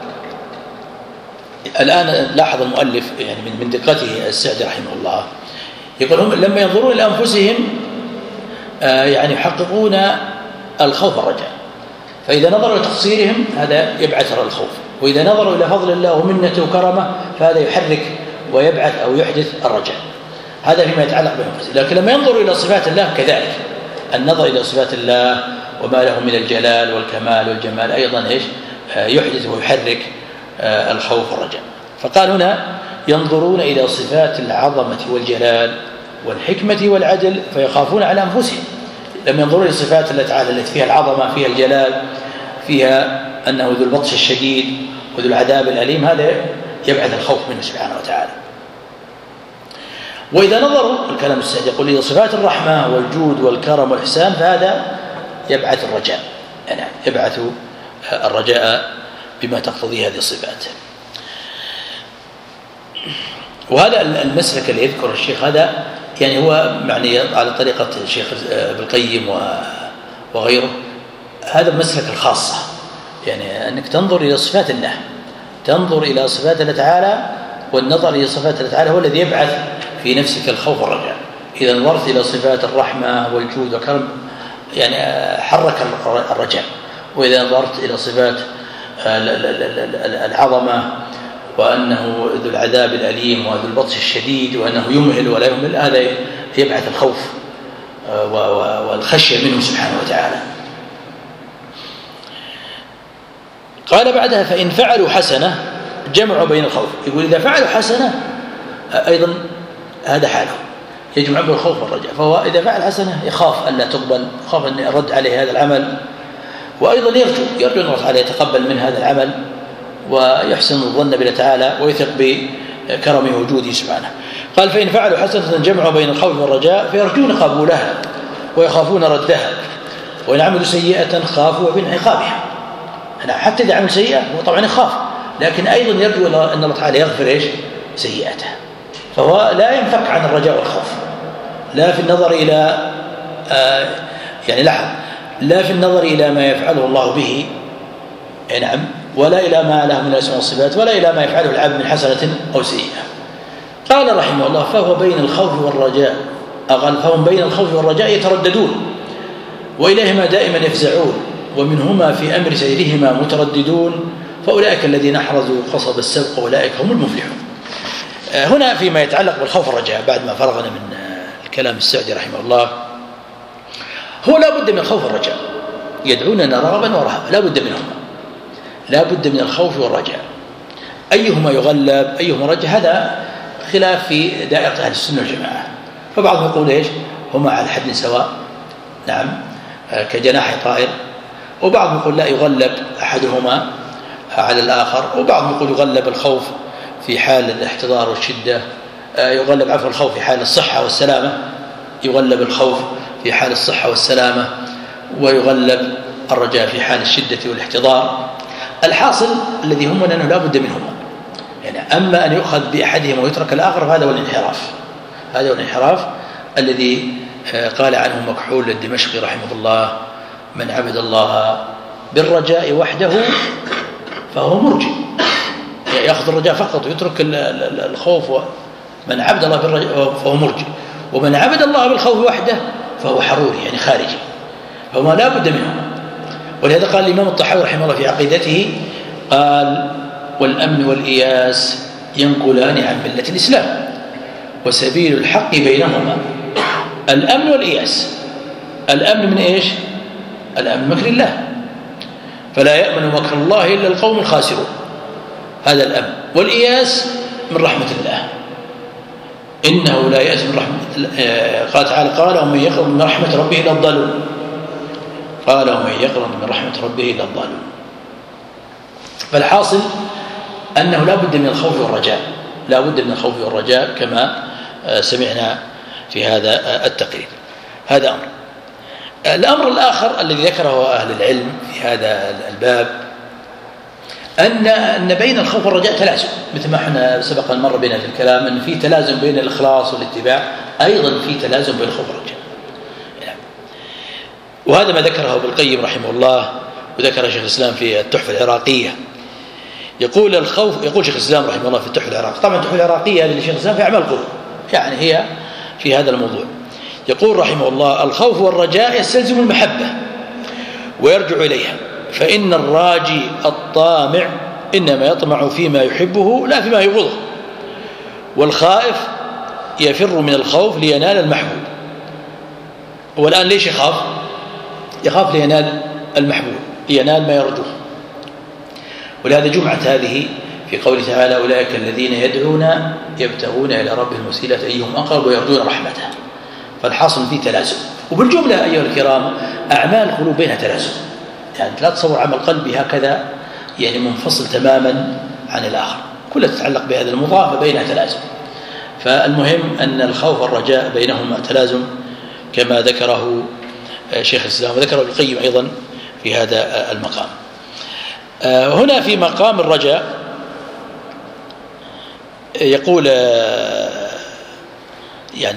الآن لاحظ المؤلف يعني من دقته السعدي رحمه الله يقول هم لما ينظرون إلى أنفسهم يعني يحققون الخوف والرجاء، فإذا نظروا إلى تقصيرهم هذا يبعث الخوف، وإذا نظروا إلى فضل الله ومنته وكرمه فهذا يحرك ويبعث أو يحدث الرجاء. هذا فيما يتعلق بأنفسهم. لكن لما ينظروا إلى صفات الله كذلك، النظر إلى صفات الله وما له من الجلال والكمال والجمال أيضا إيش يحدث ويحرك الخوف والرجاء. فقال هنا ينظرون إلى صفات العظمة والجلال والحكمة والعدل فيخافون على أنفسهم. لما ينظرون إلى صفات الله تعالى التي فيها العظمة فيها الجلال فيها أنه ذو البطش الشديد وذو العذاب الأليم هذا يبعث الخوف منه سبحانه وتعالى. وإذا نظروا الكلام السعدي يقول إلى صفات الرحمة والجود والكرم والإحسان فهذا يبعث الرجاء، يعني يبعث الرجاء بما تقتضي هذه الصفات. وهذا المسلك اللي يذكر الشيخ هذا يعني هو معني على طريقة الشيخ ابن القيم وغيره، هذا المسلك الخاصة، يعني أنك تنظر إلى صفات الله، تنظر إلى صفات الله تعالى، والنظر إلى صفات الله تعالى هو الذي يبعث في نفسك الخوف والرجاء. إذا نظرت إلى صفات الرحمة والجود والكرم يعني حرك الرجاء، وإذا نظرت إلى صفات العظمة وأنه ذو العذاب الأليم وذو البطش الشديد وأنه يمهل ولا يمهل هذا يبعث الخوف والخشية منه سبحانه وتعالى. قال بعدها فإن فعلوا حسنة جمعوا بين الخوف. يقول إذا فعلوا حسنة أيضا هذا حاله يجمع بين الخوف والرجاء، فهو إذا فعل حسنة يخاف أن لا تقبل، يخاف أن يرد عليه هذا العمل، وأيضا يرجو يرجو أن الله تعالى يتقبل من هذا العمل ويحسن الظن بالله تعالى ويثق بكرمه وجوده سبحانه. قال فإن فعلوا حسنة جمعوا بين الخوف والرجاء فيرجون قبولها ويخافون ردها، وإن عملوا سيئة خافوا من عقابها. حتى إذا عمل سيئة هو طبعا يخاف، لكن أيضا يرجو أن الله تعالى يغفر إيش سيئته. فهو لا ينفك عن الرجاء والخوف، لا في النظر إلى آه يعني لاحظ لا في النظر إلى ما يفعله الله به نعم، ولا إلى ما له من الأسماء والصفات، ولا إلى ما يفعله العبد من حسنة أو سيئة. قال رحمه الله فهو بين الخوف والرجاء، قال فهم بين الخوف والرجاء يترددون وإليهما دائما يفزعون ومنهما في أمر سيرهما مترددون، فأولئك الذين أحرزوا قصب السبق وأولئك هم المفلحون. هنا فيما يتعلق بالخوف والرجاء بعد ما فرغنا من الكلام السعدي رحمه الله، هو لا بد من الخوف والرجاء، يدعوننا رغبا ورهبا، لا بد منهما، لا بد من الخوف والرجاء، أيهما يغلب أيهما رجاء هذا خلاف في دائرة أهل السنة والجماعة. فبعضهم يقول إيش هما على حد سواء، نعم كجناح طائر، وبعضهم يقول لا يغلب أحدهما على الآخر، وبعضهم يقول يغلب الخوف في حال الاحتضار والشدة، يغلب عفوا الخوف في حال الصحة والسلامة، يغلب الخوف في حال الصحة والسلامة، ويغلب الرجاء في حال الشدة والاحتضار. الحاصل الذي هم أنه لا بد منهما، يعني أما أن يؤخذ بأحدهما ويترك الآخر فهذا هو الانحراف، هذا هو الانحراف الذي قال عنه مكحول الدمشقي رحمه الله: من عبد الله بالرجاء وحده فهو مرجئ، يأخذ الرجاء فقط ويترك الخوف. من عبد الله بالرجاء فهو مرجئ، ومن عبد الله بالخوف وحده فهو حروري يعني خارجي، فما لا بد منه. ولهذا قال الإمام الطحاوي رحمه الله في عقيدته قال: والأمن والإياس ينقلان عن ملة الإسلام وسبيل الحق بينهما الأمن والإياس. الأمن من إيش؟ الأمن مكر الله، فلا يأمن مكر الله إلا القوم الخاسرون، هذا الأمن. والإياس من رحمة الله، إنه لا يأس من رحمة. قال تعالى: قال ومن يقنط من رحمة ربه إلا الضالون، قال ومن يقنط من رحمة ربه إلا الضالون. فالحاصل أنه لا بد من الخوف والرجاء، لا بد من الخوف والرجاء كما سمعنا في هذا التقرير. هذا أمر. الأمر الآخر الذي ذكره أهل العلم في هذا الباب أن أن بين الخوف والرجاء تلازم، مثل ما احنا سبق المرة بنا في الكلام أن في تلازم بين الإخلاص والاتباع، أيضا في تلازم بين الخوف والرجاء. وهذا ما ذكره ابن القيم رحمه الله، وذكر شيخ الإسلام في التحفة العراقية. يقول الخوف، يقول شيخ الإسلام رحمه الله في التحفة العراقية، طبعا التحفة العراقية لشيخ الإسلام في أعمال القلوب، يعني هي في هذا الموضوع. يقول رحمه الله: الخوف والرجاء يستلزم المحبة ويرجع إليها، فإن الراجي الطامع إنما يطمع فيما يحبه لا فيما يبغضه، والخائف يفر من الخوف لينال المحبوب. والآن ليش يخاف؟ يخاف لينال المحبوب، لينال ما يرجوه. ولهذا جمعت هذه في قوله تعالى: أولئك الذين يدعون يبتغون إلى ربهم الوسيلة أيهم أقرب ويرجون رحمته. فالحاصل فيه تلازم. وبالجملة أيها الكرام أعمال القلوب بينها تلازم، يعني لا تصور عمل قلبي هكذا يعني منفصل تماما عن الآخر، كلها تتعلق بهذا المضاف بينها تلازم. فالمهم أن الخوف والرجاء بينهما تلازم كما ذكره شيخ الإسلام وذكره ابن القيم أيضا في هذا المقام. هنا في مقام الرجاء يقول يعني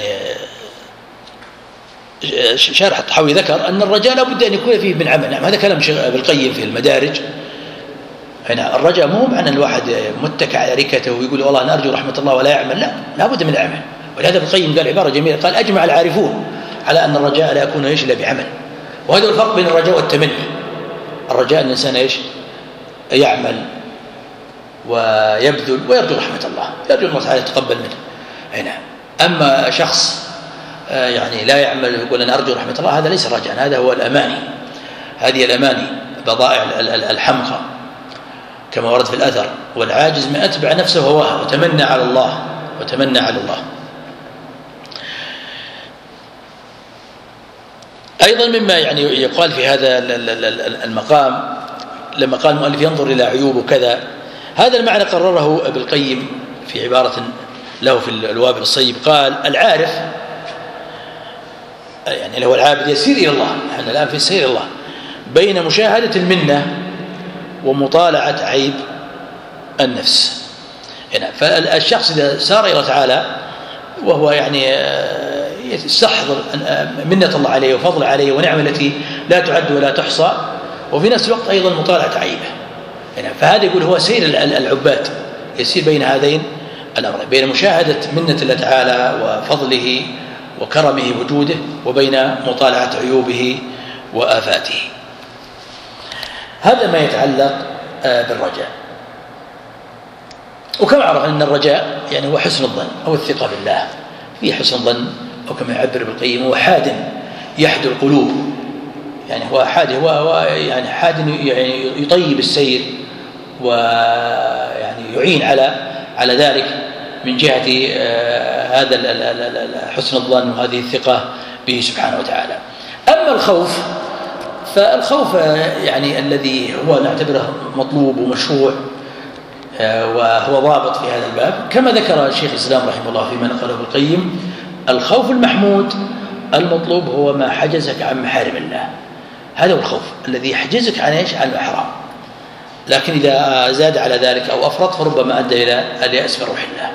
شارح الطحاوي ذكر أن الرجاء لا بد أن يكون فيه من عمل. نعم هذا كلام ابن القيم في المدارج. هنا الرجاء مو معنى الواحد متكئ على ركته ويقول والله أنا أرجو رحمة الله ولا يعمل، لا، لا بد من العمل. ولهذا ابن القيم قال عبارة جميلة، قال: أجمع العارفون على أن الرجاء لا يكون إيش إلا بعمل. وهذا الفرق بين الرجاء والتمني. الرجاء أن الإنسان إيش يعمل ويبذل ويرجو رحمة الله، يرجو الله تعالى يتقبل منه. هنا أما شخص يعني لا يعمل ويقول أنا أرجو رحمة الله، هذا ليس رجاء، هذا هو الأماني، هذه الأماني بضائع الحمقى كما ورد في الأثر: والعاجز من أتبع نفسه هواها وتمنى على الله وتمنى على الله. أيضا مما يعني يقال في هذا المقام لما قال المؤلف ينظر إلى عيوب وكذا، هذا المعنى قرره ابن القيم في عبارة له في الوابل الصيب، قال: العارف يعني له العابد يسير إلى الله، نحن الآن في السير إلى الله، بين مشاهدة المنة ومطالعة عيب النفس. هنا فالشخص إذا سار إلى تعالى وهو يعني يستحضر منة الله عليه وفضل عليه ونعمة التي لا تعد ولا تحصى، وفي نفس الوقت أيضا مطالعة عيبه، هنا فهذا يقول هو سير العباد، يسير بين هذين الأمر، بين مشاهدة منة الله تعالى وفضله وكرمه وجوده وبين مطالعة عيوبه وآفاته. هذا ما يتعلق بالرجاء. وكما عرف أن الرجاء يعني هو حسن الظن أو الثقة بالله، في حسن الظن أو كما يعبر ابن القيم هو حاد يحدو القلوب، يعني هو حاد هو, هو يعني حاد يعني يطيب السير ويعني يعين على على ذلك من جهة هذا حسن الظن وهذه الثقة به سبحانه وتعالى. أما الخوف فالخوف يعني الذي هو نعتبره مطلوب ومشروع وهو ضابط في هذا الباب، كما ذكر الشيخ الإسلام رحمه الله فيما نقله ابن القيم: الخوف المحمود المطلوب هو ما حجزك عن محارم الله، هذا هو الخوف الذي يحجزك عن ايش؟ عن الحرام. لكن إذا زاد على ذلك أو أفرط فربما أدى إلى اليأس من روح الله.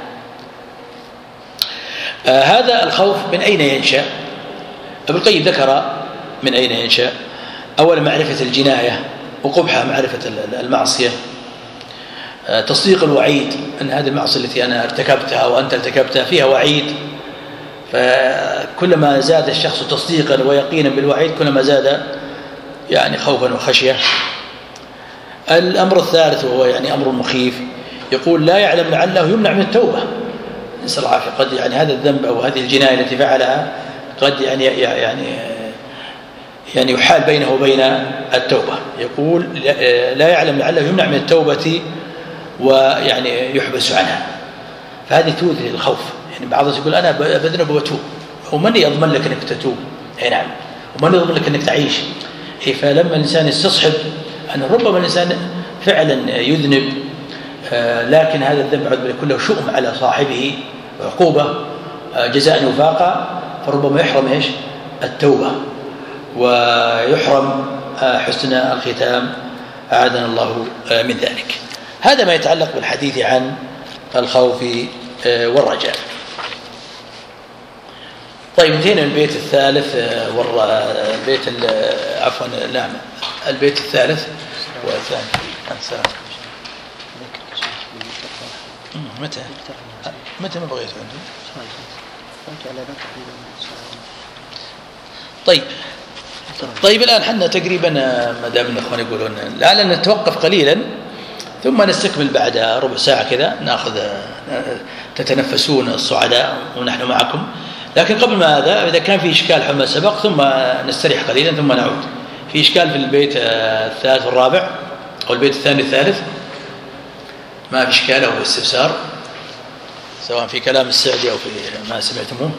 آه هذا الخوف من أين ينشأ؟ ابن القيم ذكر من أين ينشأ. أولا معرفة الجناية وقبحها، معرفة المعصية، آه تصديق الوعيد أن هذه المعصية التي أنا ارتكبتها وأنت ارتكبتها فيها وعيد، فكلما زاد الشخص تصديقا ويقينا بالوعيد كلما زاد يعني خوفا وخشية. الأمر الثالث وهو يعني أمر مخيف، يقول لا يعلم لعله يمنع من التوبة، نسأل الله العافية. قد يعني هذا الذنب أو هذه الجناية التي فعلها قد يعني يعني يعني يحال بينه وبين التوبة. يقول لا يعلم لعله يمنع من التوبة ويعني يحبس عنها، فهذه تؤذي الخوف. يعني بعض الناس يقول أنا بذنب وأتوب، ومن يضمن لك أنك تتوب؟ أي نعم، ومن يضمن لك أنك تعيش؟ فلما الإنسان يستصحب أن ربما الإنسان فعلا يذنب، لكن هذا الذنب عد كله شؤم على صاحبه وعقوبة جزاء وفاقا، فربما يحرم إيش؟ التوبة، ويحرم حسن الختام، أعاذنا الله من ذلك. هذا ما يتعلق بالحديث عن الخوف والرجاء. طيب انتهينا من البيت الثالث والبيت عفوا نعم البيت الثالث والثاني. متى متى ما بغيت عندي؟ طيب طيب الآن حنا تقريبا ما دام الأخوان يقولون لعلنا نتوقف قليلا ثم نستكمل بعد ربع ساعة كذا، نأخذ تتنفسون الصعداء ونحن معكم. لكن قبل ما هذا إذا كان في إشكال حول ما سبق ثم نستريح قليلا ثم نعود. في إشكال في البيت الثالث والرابع أو البيت الثاني الثالث؟ ما في إشكال أو استفسار سواء في كلام السعدي أو في ما سمعتموه؟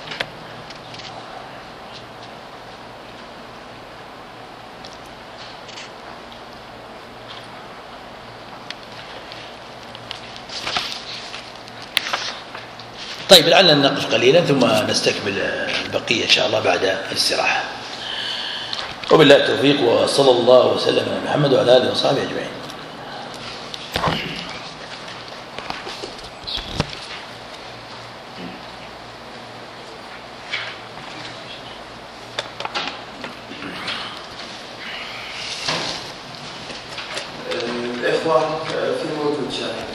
طيب لعلنا نقف قليلا ثم نستكمل البقية إن شاء الله بعد الاستراحة. وبالله التوفيق، وصلى الله وسلم على محمد وعلى آله وصحبه أجمعين. الإخوة في موجود شاهد